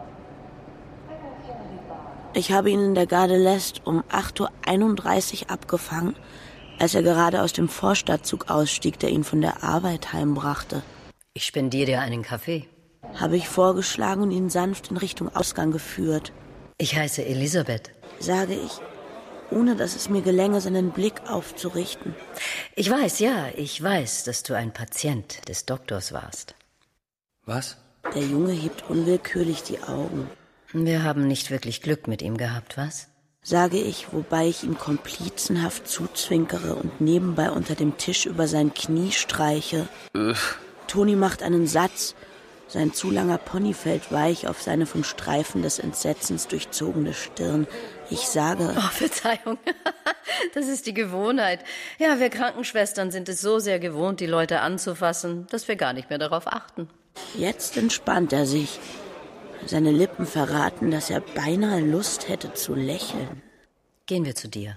Ich habe ihn in der Gare de l'Est um acht Uhr einunddreißig abgefangen, als er gerade aus dem Vorstadtzug ausstieg, der ihn von der Arbeit heimbrachte. Ich spendiere dir einen Kaffee. Habe ich vorgeschlagen und ihn sanft in Richtung Ausgang geführt. Ich heiße Elisabeth. Sage ich, ohne dass es mir gelänge, seinen Blick aufzurichten. Ich weiß, ja, ich weiß, dass du ein Patient des Doktors warst. Was? Der Junge hebt unwillkürlich die Augen. Wir haben nicht wirklich Glück mit ihm gehabt, was? sage ich, wobei ich ihm komplizenhaft zuzwinkere und nebenbei unter dem Tisch über sein Knie streiche. Uff. Toni macht einen Satz. Sein zu langer Pony fällt weich auf seine vom Streifen des Entsetzens durchzogene Stirn. Ich sage... Oh, Verzeihung. Das ist die Gewohnheit. Ja, wir Krankenschwestern sind es so sehr gewohnt, die Leute anzufassen, dass wir gar nicht mehr darauf achten. Jetzt entspannt er sich. Seine Lippen verraten, dass er beinahe Lust hätte zu lächeln. Gehen wir zu dir.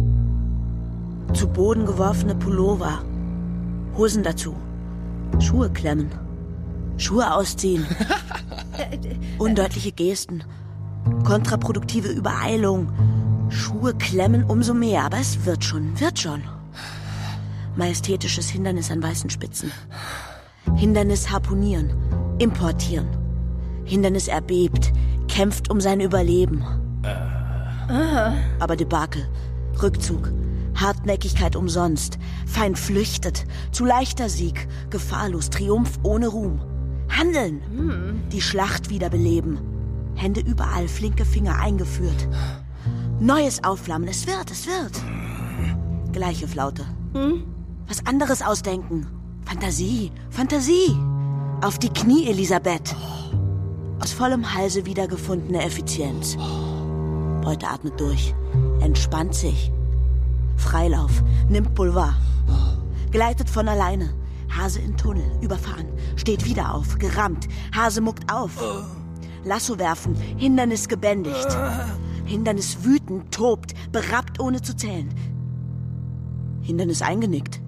Zu Boden geworfene Pullover. Hosen dazu. Schuhe klemmen. Schuhe ausziehen. Undeutliche Gesten. Kontraproduktive Übereilung. Schuhe klemmen umso mehr, aber es wird schon, wird schon. Majestätisches Hindernis an weißen Spitzen. Hindernis harponieren. Importieren. Hindernis erbebt. Kämpft um sein Überleben. Aha. Aber Debakel. Rückzug. Hartnäckigkeit umsonst. Feind flüchtet. Zu leichter Sieg. Gefahrlos. Triumph ohne Ruhm. Handeln. Hm. Die Schlacht wiederbeleben. Hände überall, flinke Finger eingeführt. Neues Aufflammen. Es wird, es wird. Gleiche Flaute. Hm? Was anderes ausdenken. Fantasie, Fantasie. Auf die Knie, Elisabeth. Aus vollem Halse wiedergefundene Effizienz. Beute atmet durch. Entspannt sich. Freilauf. Nimmt Boulevard. Gleitet von alleine. Hase in Tunnel, überfahren, steht wieder auf, gerammt. Hase muckt auf. Lasso werfen, Hindernis gebändigt. Hindernis wütend, tobt, berappt ohne zu zählen. Hindernis eingenickt.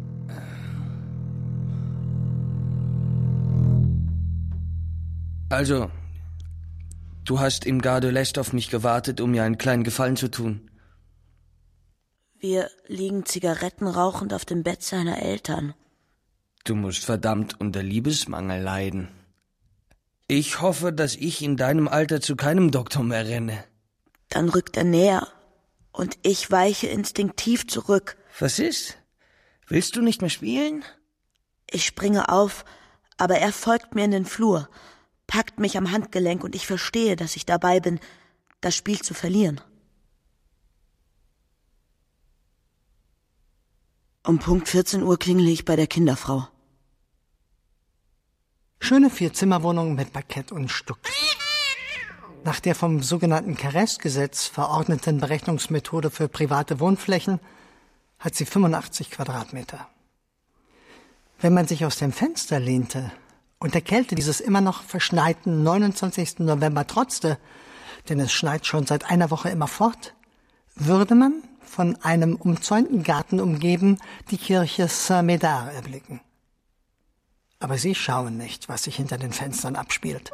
Also, du hast im Gare de l'Est auf mich gewartet, um mir einen kleinen Gefallen zu tun. Wir liegen Zigaretten rauchend auf dem Bett seiner Eltern. Du musst verdammt unter Liebesmangel leiden. Ich hoffe, dass ich in deinem Alter zu keinem Doktor mehr renne. Dann rückt er näher und ich weiche instinktiv zurück. Was ist? Willst du nicht mehr spielen? Ich springe auf, aber er folgt mir in den Flur, packt mich am Handgelenk und ich verstehe, dass ich dabei bin, das Spiel zu verlieren. Um Punkt vierzehn Uhr klingele ich bei der Kinderfrau. Schöne Vierzimmerwohnung mit Parkett und Stuck. Nach der vom sogenannten Carrez-Gesetz verordneten Berechnungsmethode für private Wohnflächen hat sie fünfundachtzig Quadratmeter. Wenn man sich aus dem Fenster lehnte und der Kälte dieses immer noch verschneiten neunundzwanzigsten November trotzte, denn es schneit schon seit einer Woche immerfort, würde man von einem umzäunten Garten umgeben die Kirche Saint-Médard erblicken. Aber sie schauen nicht, was sich hinter den Fenstern abspielt.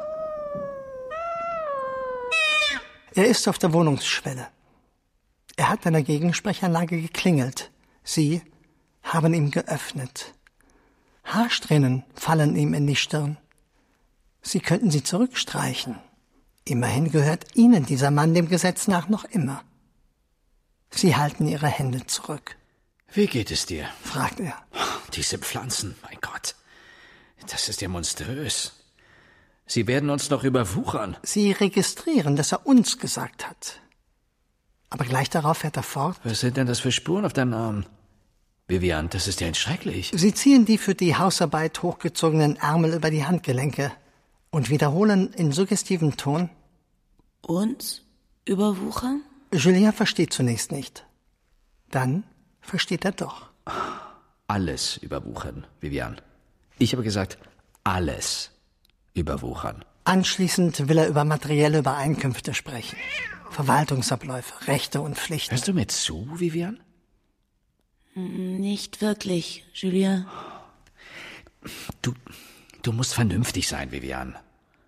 Er ist auf der Wohnungsschwelle. Er hat an der Gegensprechanlage geklingelt. Sie haben ihm geöffnet. Haarsträhnen fallen ihm in die Stirn. Sie könnten sie zurückstreichen. Immerhin gehört ihnen dieser Mann dem Gesetz nach noch immer. Sie halten ihre Hände zurück. Wie geht es dir? Fragt er. Diese Pflanzen, mein Gott. Das ist ja monströs. Sie werden uns noch überwuchern. Sie registrieren, dass er uns gesagt hat. Aber gleich darauf fährt er fort. Was sind denn das für Spuren auf deinem Arm? Vivian, das ist ja schrecklich. Sie ziehen die für die Hausarbeit hochgezogenen Ärmel über die Handgelenke und wiederholen in suggestivem Ton. Uns überwuchern? Julien versteht zunächst nicht. Dann versteht er doch. Alles überwuchern, Vivian. Ich habe gesagt, alles überwuchern. Anschließend will er über materielle Übereinkünfte sprechen. Verwaltungsabläufe, Rechte und Pflichten. Hörst du mir zu, Vivian? Nicht wirklich, Julien. Du, du musst vernünftig sein, Vivian.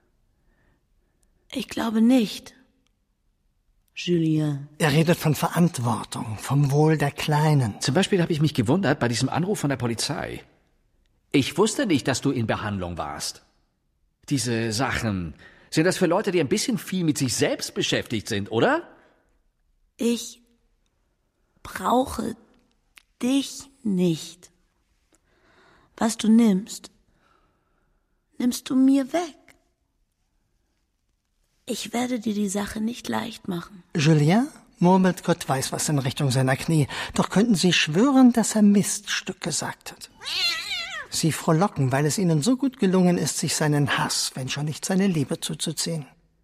Ich glaube nicht, Julien. Er redet von Verantwortung, vom Wohl der Kleinen. Zum Beispiel habe ich mich gewundert bei diesem Anruf von der Polizei. Ich wusste nicht, dass du in Behandlung warst. Diese Sachen, sind das für Leute, die ein bisschen viel mit sich selbst beschäftigt sind, oder? Ich brauche dich nicht. Was du nimmst, nimmst du mir weg. Ich werde dir die Sache nicht leicht machen. Julien murmelt Gott weiß was in Richtung seiner Knie. Doch könnten sie schwören, dass er Miststück gesagt hat. Sie frohlocken, weil es ihnen so gut gelungen ist, sich seinen Hass, wenn schon nicht seine Liebe zuzuziehen.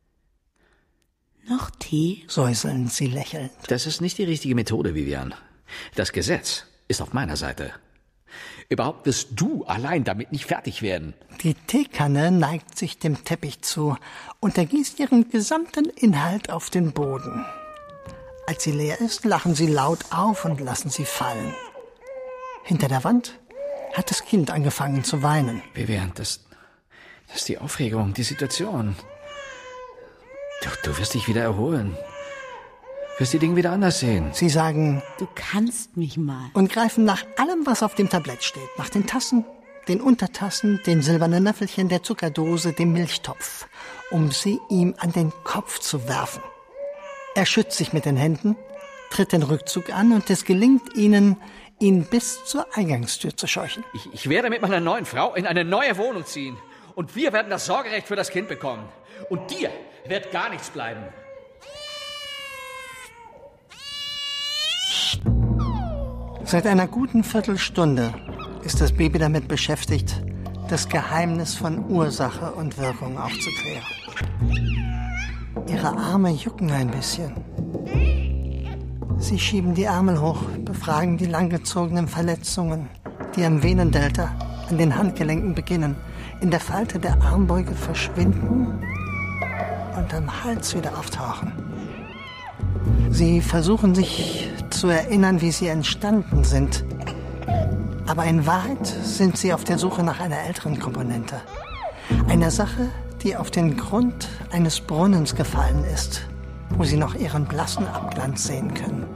Noch Tee? Säuseln sie lächelnd. Das ist nicht die richtige Methode, Vivian. Das Gesetz ist auf meiner Seite. Überhaupt wirst du allein damit nicht fertig werden. Die Teekanne neigt sich dem Teppich zu und ergießt ihren gesamten Inhalt auf den Boden. Als sie leer ist, lachen sie laut auf und lassen sie fallen. Hinter der Wand hat das Kind angefangen zu weinen. Vivian, das, das ist die Aufregung, die Situation. Du, du wirst dich wieder erholen. Wirst die Dinge wieder anders sehen. Sie sagen, du kannst mich mal. Und greifen nach allem, was auf dem Tablett steht. Nach den Tassen, den Untertassen, den silbernen Löffelchen, der Zuckerdose, dem Milchtopf, um sie ihm an den Kopf zu werfen. Er schützt sich mit den Händen, tritt den Rückzug an und es gelingt ihnen, ihn bis zur Eingangstür zu scheuchen. Ich, ich werde mit meiner neuen Frau in eine neue Wohnung ziehen. Und wir werden das Sorgerecht für das Kind bekommen. Und dir wird gar nichts bleiben. Seit einer guten Viertelstunde ist das Baby damit beschäftigt, das Geheimnis von Ursache und Wirkung aufzuklären. Ihre Arme jucken ein bisschen. Sie schieben die Ärmel hoch, befragen die langgezogenen Verletzungen, die am Venendelta, an den Handgelenken beginnen, in der Falte der Armbeuge verschwinden und am Hals wieder auftauchen. Sie versuchen sich zu erinnern, wie sie entstanden sind. Aber in Wahrheit sind sie auf der Suche nach einer älteren Komponente. Einer Sache, die auf den Grund eines Brunnens gefallen ist, wo sie noch ihren blassen Abglanz sehen können.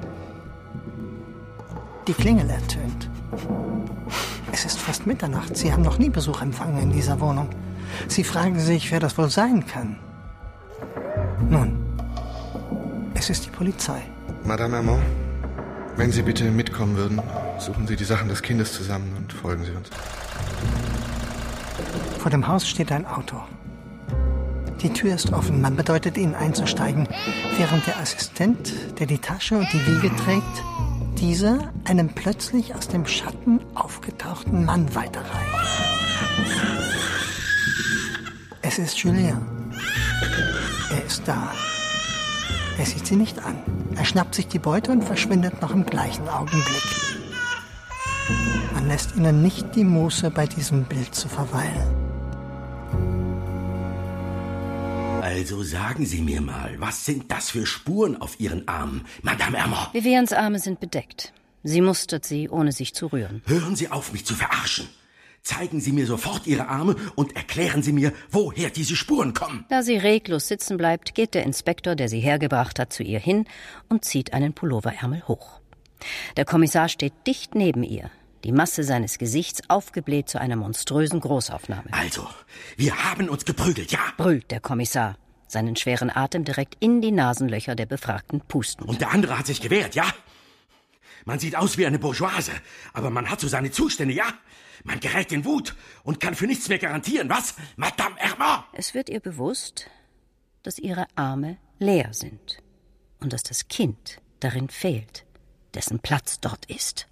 Die Klingel ertönt. Es ist fast Mitternacht. Sie haben noch nie Besuch empfangen in dieser Wohnung. Sie fragen sich, wer das wohl sein kann. Nun, es ist die Polizei. Madame Armand, wenn Sie bitte mitkommen würden, suchen Sie die Sachen des Kindes zusammen und folgen Sie uns. Vor dem Haus steht ein Auto. Die Tür ist offen. Man bedeutet ihnen einzusteigen, während der Assistent, der die Tasche und die Wiege trägt, diese einem plötzlich aus dem Schatten aufgetauchten Mann weiterreicht. Es ist Julien. Er ist da. Er sieht sie nicht an. Er schnappt sich die Beute und verschwindet noch im gleichen Augenblick. Man lässt ihnen nicht die Muße, bei diesem Bild zu verweilen. Also sagen Sie mir mal, was sind das für Spuren auf Ihren Armen, Madame Armand? Vivians Arme sind bedeckt. Sie mustert sie, ohne sich zu rühren. Hören Sie auf, mich zu verarschen. Zeigen Sie mir sofort Ihre Arme und erklären Sie mir, woher diese Spuren kommen. Da sie reglos sitzen bleibt, geht der Inspektor, der sie hergebracht hat, zu ihr hin und zieht einen Pulloverärmel hoch. Der Kommissar steht dicht neben ihr, die Masse seines Gesichts aufgebläht zu einer monströsen Großaufnahme. Also, wir haben uns geprügelt, ja? Brüllt der Kommissar, seinen schweren Atem direkt in die Nasenlöcher der Befragten pustend. Und der andere hat sich gewehrt, ja? Man sieht aus wie eine Bourgeoise, aber man hat so seine Zustände, ja? Man gerät in Wut und kann für nichts mehr garantieren, was, Madame Armand? Es wird ihr bewusst, dass ihre Arme leer sind und dass das Kind darin fehlt, dessen Platz dort ist.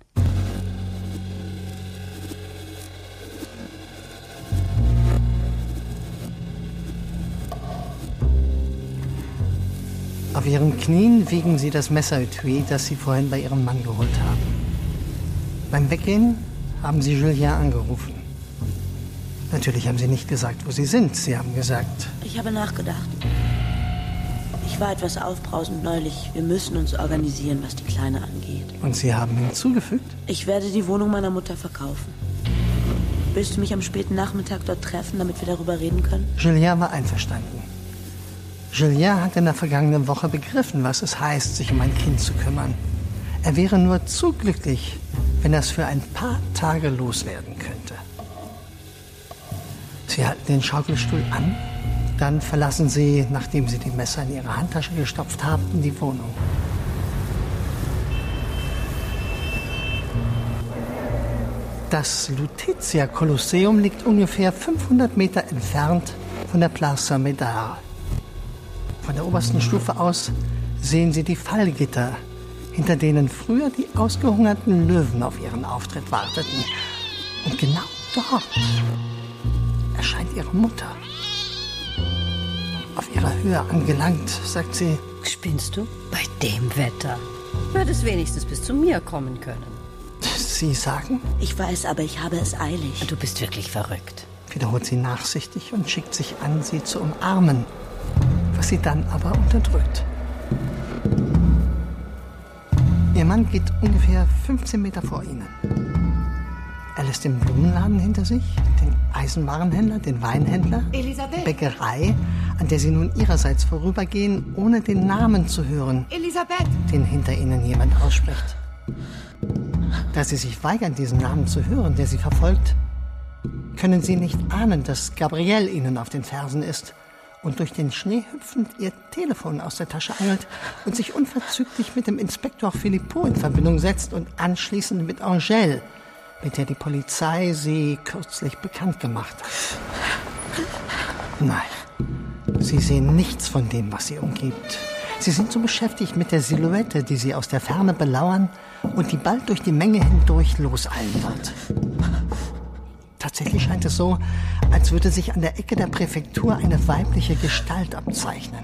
Auf ihren Knien wiegen sie das Messeretui, das sie vorhin bei ihrem Mann geholt haben. Beim Weggehen haben sie Julien angerufen. Natürlich haben sie nicht gesagt, wo sie sind. Sie haben gesagt... Ich habe nachgedacht. Ich war etwas aufbrausend neulich. Wir müssen uns organisieren, was die Kleine angeht. Und Sie haben hinzugefügt? Ich werde die Wohnung meiner Mutter verkaufen. Willst du mich am späten Nachmittag dort treffen, damit wir darüber reden können? Julien war einverstanden. Julien hat in der vergangenen Woche begriffen, was es heißt, sich um ein Kind zu kümmern. Er wäre nur zu glücklich, wenn er es für ein paar Tage loswerden könnte. Sie halten den Schaukelstuhl an, dann verlassen sie, nachdem sie die Messer in ihre Handtasche gestopft haben, die Wohnung. Das Lutetia Kolosseum liegt ungefähr fünfhundert Meter entfernt von der Place Saint-Médard. Von der obersten Stufe aus sehen sie die Fallgitter, hinter denen früher die ausgehungerten Löwen auf ihren Auftritt warteten. Und genau dort erscheint ihre Mutter. Auf ihrer Höhe angelangt, sagt sie: Spinnst du? Bei dem Wetter. Hättest wenigstens bis zu mir kommen können. Sie sagen? Ich weiß, aber ich habe es eilig. Du bist wirklich verrückt. Wiederholt sie nachsichtig und schickt sich an, sie zu umarmen, was sie dann aber unterdrückt. Ihr Mann geht ungefähr fünfzehn Meter vor ihnen. Er lässt den Blumenladen hinter sich, den Eisenwarenhändler, den Weinhändler, Elisabeth. die Bäckerei, an der sie nun ihrerseits vorübergehen, ohne den Namen zu hören, Elisabeth, den hinter ihnen jemand ausspricht. Da sie sich weigern, diesen Namen zu hören, der sie verfolgt, können sie nicht ahnen, dass Gabrielle ihnen auf den Fersen ist und durch den Schnee hüpfend ihr Telefon aus der Tasche angelt und sich unverzüglich mit dem Inspektor Philippot in Verbindung setzt und anschließend mit Angèle, mit der die Polizei sie kürzlich bekannt gemacht hat. Nein, sie sehen nichts von dem, was sie umgibt. Sie sind so beschäftigt mit der Silhouette, die sie aus der Ferne belauern und die bald durch die Menge hindurch loseilen wird. Tatsächlich scheint es so, als würde sich an der Ecke der Präfektur eine weibliche Gestalt abzeichnen.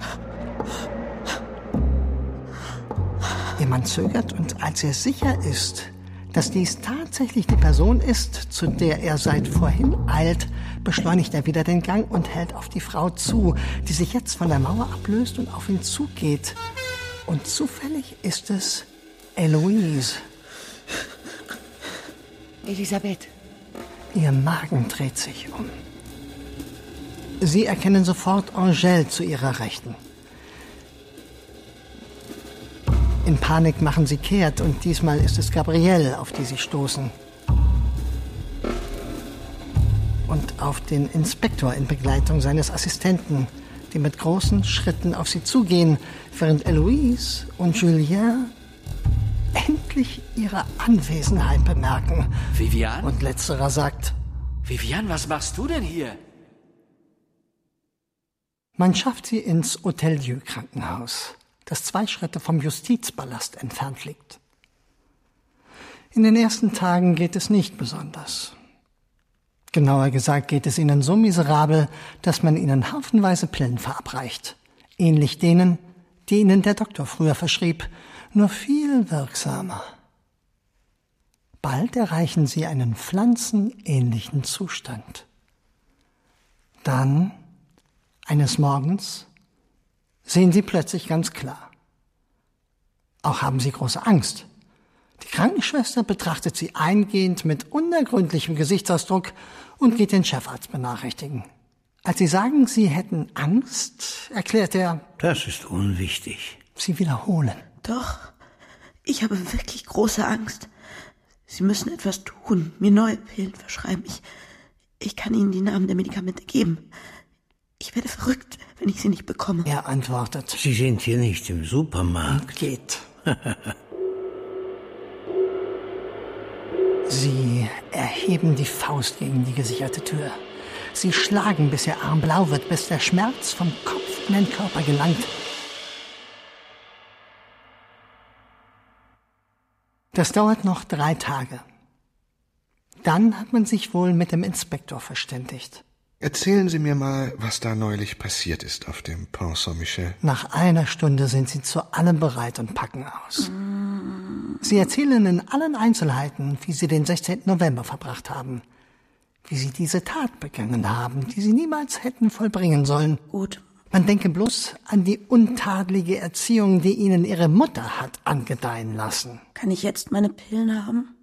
Ihr Mann zögert und als er sicher ist, dass dies tatsächlich die Person ist, zu der er seit vorhin eilt, beschleunigt er wieder den Gang und hält auf die Frau zu, die sich jetzt von der Mauer ablöst und auf ihn zugeht. Und zufällig ist es Eloise. Elisabeth. Ihr Magen dreht sich um. Sie erkennen sofort Angèle zu ihrer Rechten. In Panik machen sie kehrt und diesmal ist es Gabrielle, auf die sie stoßen. Und auf den Inspektor in Begleitung seines Assistenten, die mit großen Schritten auf sie zugehen, während Eloise und Julien endlich ihre Anwesenheit bemerken. Vivian? Und letzterer sagt: Vivian, was machst du denn hier? Man schafft sie ins Hôtel-Dieu-Krankenhaus, das zwei Schritte vom Justizpalast entfernt liegt. In den ersten Tagen geht es nicht besonders. Genauer gesagt geht es ihnen so miserabel, dass man ihnen haufenweise Pillen verabreicht, ähnlich denen, die ihnen der Doktor früher verschrieb, nur viel wirksamer. Bald erreichen sie einen pflanzenähnlichen Zustand. Dann, eines Morgens, sehen sie plötzlich ganz klar. Auch haben sie große Angst. Die Krankenschwester betrachtet sie eingehend mit unergründlichem Gesichtsausdruck und geht den Chefarzt benachrichtigen. Als sie sagen, sie hätten Angst, erklärt er: Das ist unwichtig. Sie wiederholen: Doch, ich habe wirklich große Angst. Sie müssen etwas tun, mir neue Pillen verschreiben. Ich, ich kann Ihnen die Namen der Medikamente geben. Ich werde verrückt, wenn ich sie nicht bekomme. Er antwortet: Sie sind hier nicht im Supermarkt. Und geht. Sie erheben die Faust gegen die gesicherte Tür. Sie schlagen, bis ihr Arm blau wird, bis der Schmerz vom Kopf in den Körper gelangt. Das dauert noch drei Tage. Dann hat man sich wohl mit dem Inspektor verständigt. Erzählen Sie mir mal, was da neulich passiert ist auf dem Pont Saint-Michel. Nach einer Stunde sind sie zu allem bereit und packen aus. Sie erzählen in allen Einzelheiten, wie sie den sechzehnten November verbracht haben. Wie sie diese Tat begangen haben, die sie niemals hätten vollbringen sollen. Gut. Man denke bloß an die untadlige Erziehung, die ihnen ihre Mutter hat angedeihen lassen. Kann ich jetzt meine Pillen haben?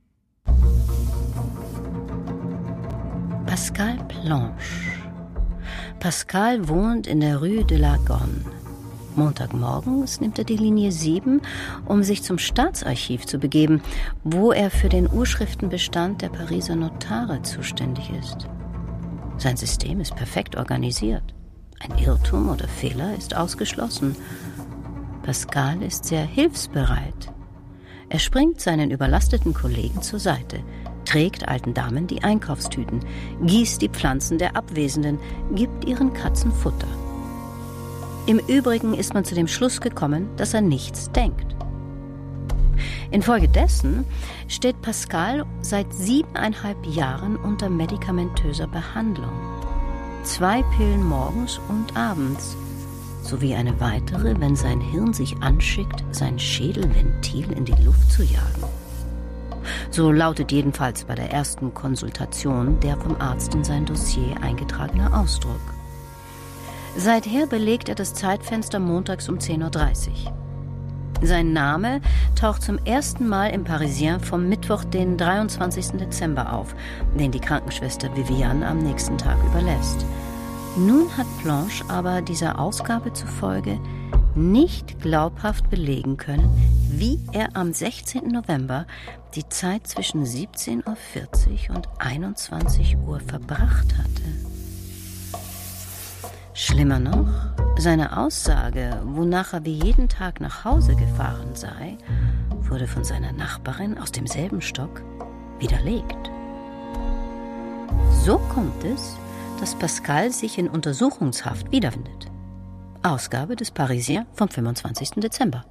Pascal Planche. Pascal wohnt in der Rue de la Gonne. Montagmorgens nimmt er die Linie sieben, um sich zum Staatsarchiv zu begeben, wo er für den Urschriftenbestand der Pariser Notare zuständig ist. Sein System ist perfekt organisiert. Ein Irrtum oder Fehler ist ausgeschlossen. Pascal ist sehr hilfsbereit. Er springt seinen überlasteten Kollegen zur Seite, trägt alten Damen die Einkaufstüten, gießt die Pflanzen der Abwesenden, gibt ihren Katzen Futter. Im Übrigen ist man zu dem Schluss gekommen, dass er nichts denkt. Infolgedessen steht Pascal seit siebeneinhalb Jahren unter medikamentöser Behandlung. Zwei Pillen morgens und abends, sowie eine weitere, wenn sein Hirn sich anschickt, sein Schädelventil in die Luft zu jagen. So lautet jedenfalls bei der ersten Konsultation der vom Arzt in sein Dossier eingetragene Ausdruck. Seither belegt er das Zeitfenster montags um zehn Uhr dreißig. Sein Name taucht zum ersten Mal im Parisien vom Mittwoch, den dreiundzwanzigsten Dezember auf, den die Krankenschwester Viviane am nächsten Tag überlässt. Nun hat Blanche aber dieser Ausgabe zufolge nicht glaubhaft belegen können, wie er am sechzehnten November die Zeit zwischen siebzehn Uhr vierzig und einundzwanzig Uhr verbracht hatte. Schlimmer noch, seine Aussage, wonach er wie jeden Tag nach Hause gefahren sei, wurde von seiner Nachbarin aus demselben Stock widerlegt. So kommt es, dass Pascal sich in Untersuchungshaft wiederfindet. Ausgabe des Parisien vom fünfundzwanzigsten Dezember.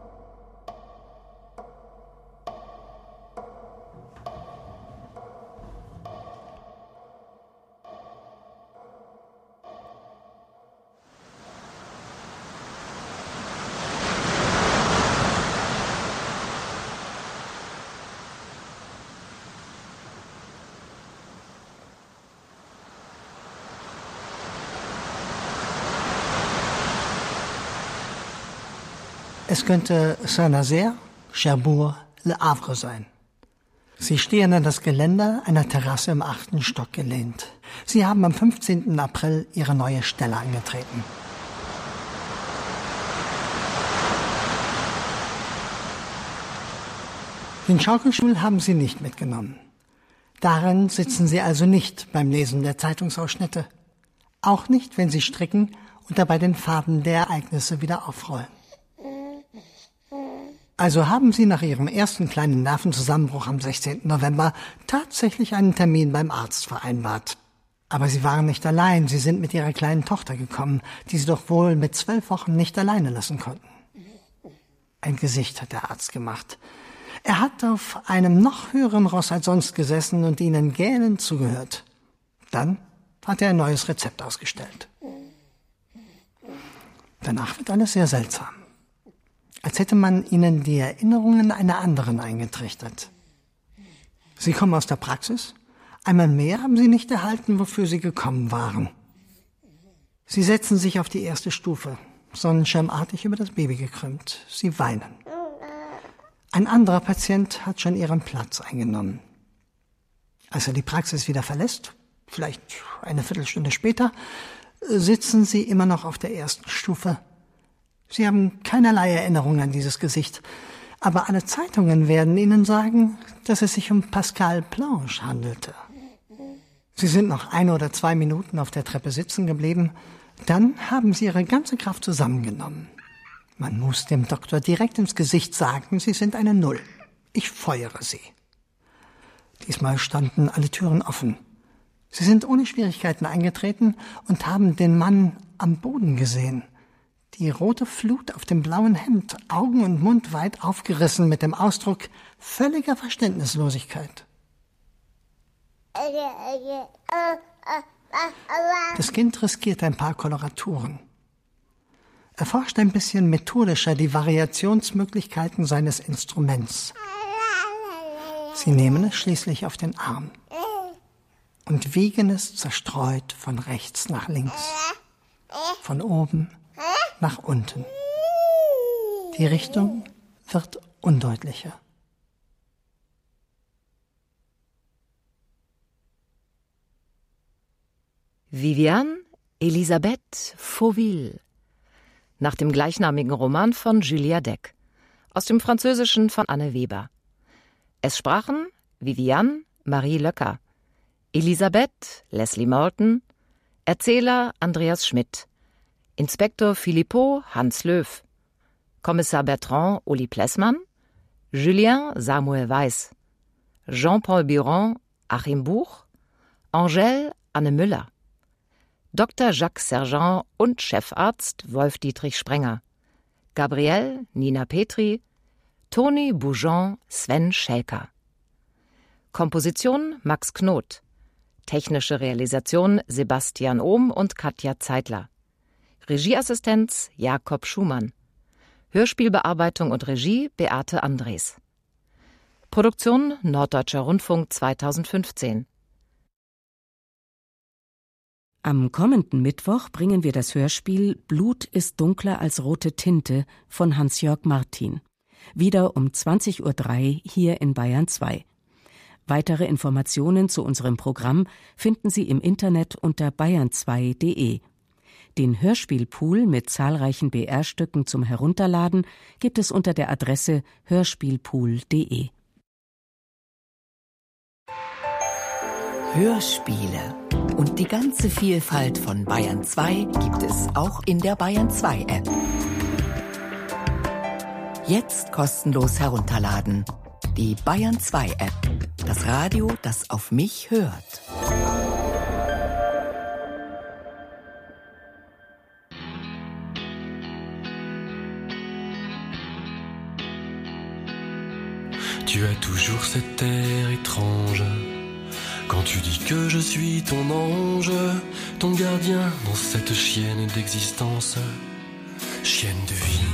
Es könnte Saint-Nazaire, Cherbourg, Le Havre sein. Sie stehen an das Geländer einer Terrasse im achten Stock gelehnt. Sie haben am fünfzehnten April ihre neue Stelle angetreten. Den Schaukelstuhl haben sie nicht mitgenommen. Darin sitzen sie also nicht beim Lesen der Zeitungsausschnitte. Auch nicht, wenn sie stricken und dabei den Faden der Ereignisse wieder aufrollen. Also haben Sie nach Ihrem ersten kleinen Nervenzusammenbruch am sechzehnten November tatsächlich einen Termin beim Arzt vereinbart. Aber Sie waren nicht allein, Sie sind mit Ihrer kleinen Tochter gekommen, die Sie doch wohl mit zwölf Wochen nicht alleine lassen konnten. Ein Gesicht hat der Arzt gemacht. Er hat auf einem noch höheren Ross als sonst gesessen und Ihnen gähnend zugehört. Dann hat er ein neues Rezept ausgestellt. Danach wird alles sehr seltsam. Als hätte man ihnen die Erinnerungen einer anderen eingetrichtert. Sie kommen aus der Praxis. Einmal mehr haben sie nicht erhalten, wofür sie gekommen waren. Sie setzen sich auf die erste Stufe, sonnenschirmartig über das Baby gekrümmt. Sie weinen. Ein anderer Patient hat schon ihren Platz eingenommen. Als er die Praxis wieder verlässt, vielleicht eine Viertelstunde später, sitzen sie immer noch auf der ersten Stufe. Sie haben keinerlei Erinnerung an dieses Gesicht, aber alle Zeitungen werden Ihnen sagen, dass es sich um Pascal Blanche handelte. Sie sind noch ein oder zwei Minuten auf der Treppe sitzen geblieben, dann haben Sie Ihre ganze Kraft zusammengenommen. Man muss dem Doktor direkt ins Gesicht sagen, Sie sind eine Null. Ich feuere Sie. Diesmal standen alle Türen offen. Sie sind ohne Schwierigkeiten eingetreten und haben den Mann am Boden gesehen. Die rote Flut auf dem blauen Hemd, Augen und Mund weit aufgerissen mit dem Ausdruck völliger Verständnislosigkeit. Das Kind riskiert ein paar Koloraturen. Er forscht ein bisschen methodischer die Variationsmöglichkeiten seines Instruments. Sie nehmen es schließlich auf den Arm und wiegen es zerstreut von rechts nach links, von oben nach unten. Die Richtung wird undeutlicher. Viviane Elisabeth Fauville, nach dem gleichnamigen Roman von Julia Deck, aus dem Französischen von Anne Weber. Es sprachen Viviane Marie Löcker, Elisabeth Leslie Moulton, Erzähler Andreas Schmidt, Inspektor Philippot Hans Löw, Kommissar Bertrand Uli Plessmann, Julien Samuel Weiß, Jean-Paul Biron Achim Buch, Angèle Anne Müller. Doktor Jacques Sergent und Chefarzt Wolf-Dietrich Sprenger. Gabrielle Nina Petri, Toni Boujon Sven Schäker. Komposition Max Knoth. Technische Realisation Sebastian Ohm und Katja Zeitler. Regieassistenz Jakob Schumann. Hörspielbearbeitung und Regie Beate Andres. Produktion Norddeutscher Rundfunk zweitausendfünfzehn. Am kommenden Mittwoch bringen wir das Hörspiel Blut ist dunkler als rote Tinte von Hans-Jörg Martin. Wieder um zwanzig Uhr drei hier in Bayern zwei. Weitere Informationen zu unserem Programm finden Sie im Internet unter bayern zwei punkt de. Den Hörspielpool mit zahlreichen B R-Stücken zum Herunterladen gibt es unter der Adresse hörspielpool punkt de. Hörspiele und die ganze Vielfalt von Bayern zwei gibt es auch in der Bayern zwei App. Jetzt kostenlos herunterladen. Die Bayern zwei App. Das Radio, das auf mich hört. Tu as toujours cet air étrange quand tu dis que je suis ton ange, ton gardien dans cette chienne d'existence, chienne de vie.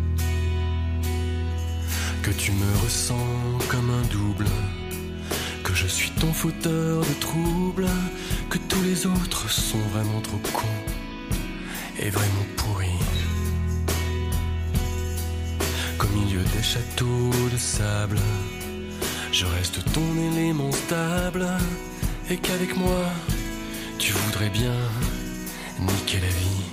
Que tu me ressens comme un double, que je suis ton fauteur de troubles, que tous les autres sont vraiment trop cons et vraiment pourris. Qu'au milieu des châteaux de sable, je reste ton élément stable, et qu'avec moi, tu voudrais bien niquer la vie.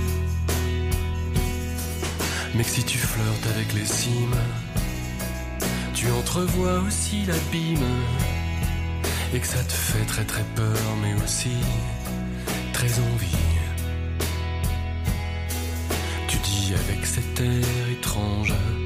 Mais que si tu flirtes avec les cimes, tu entrevois aussi l'abîme, et que ça te fait très très peur, mais aussi très envie. Tu dis avec cet air étrange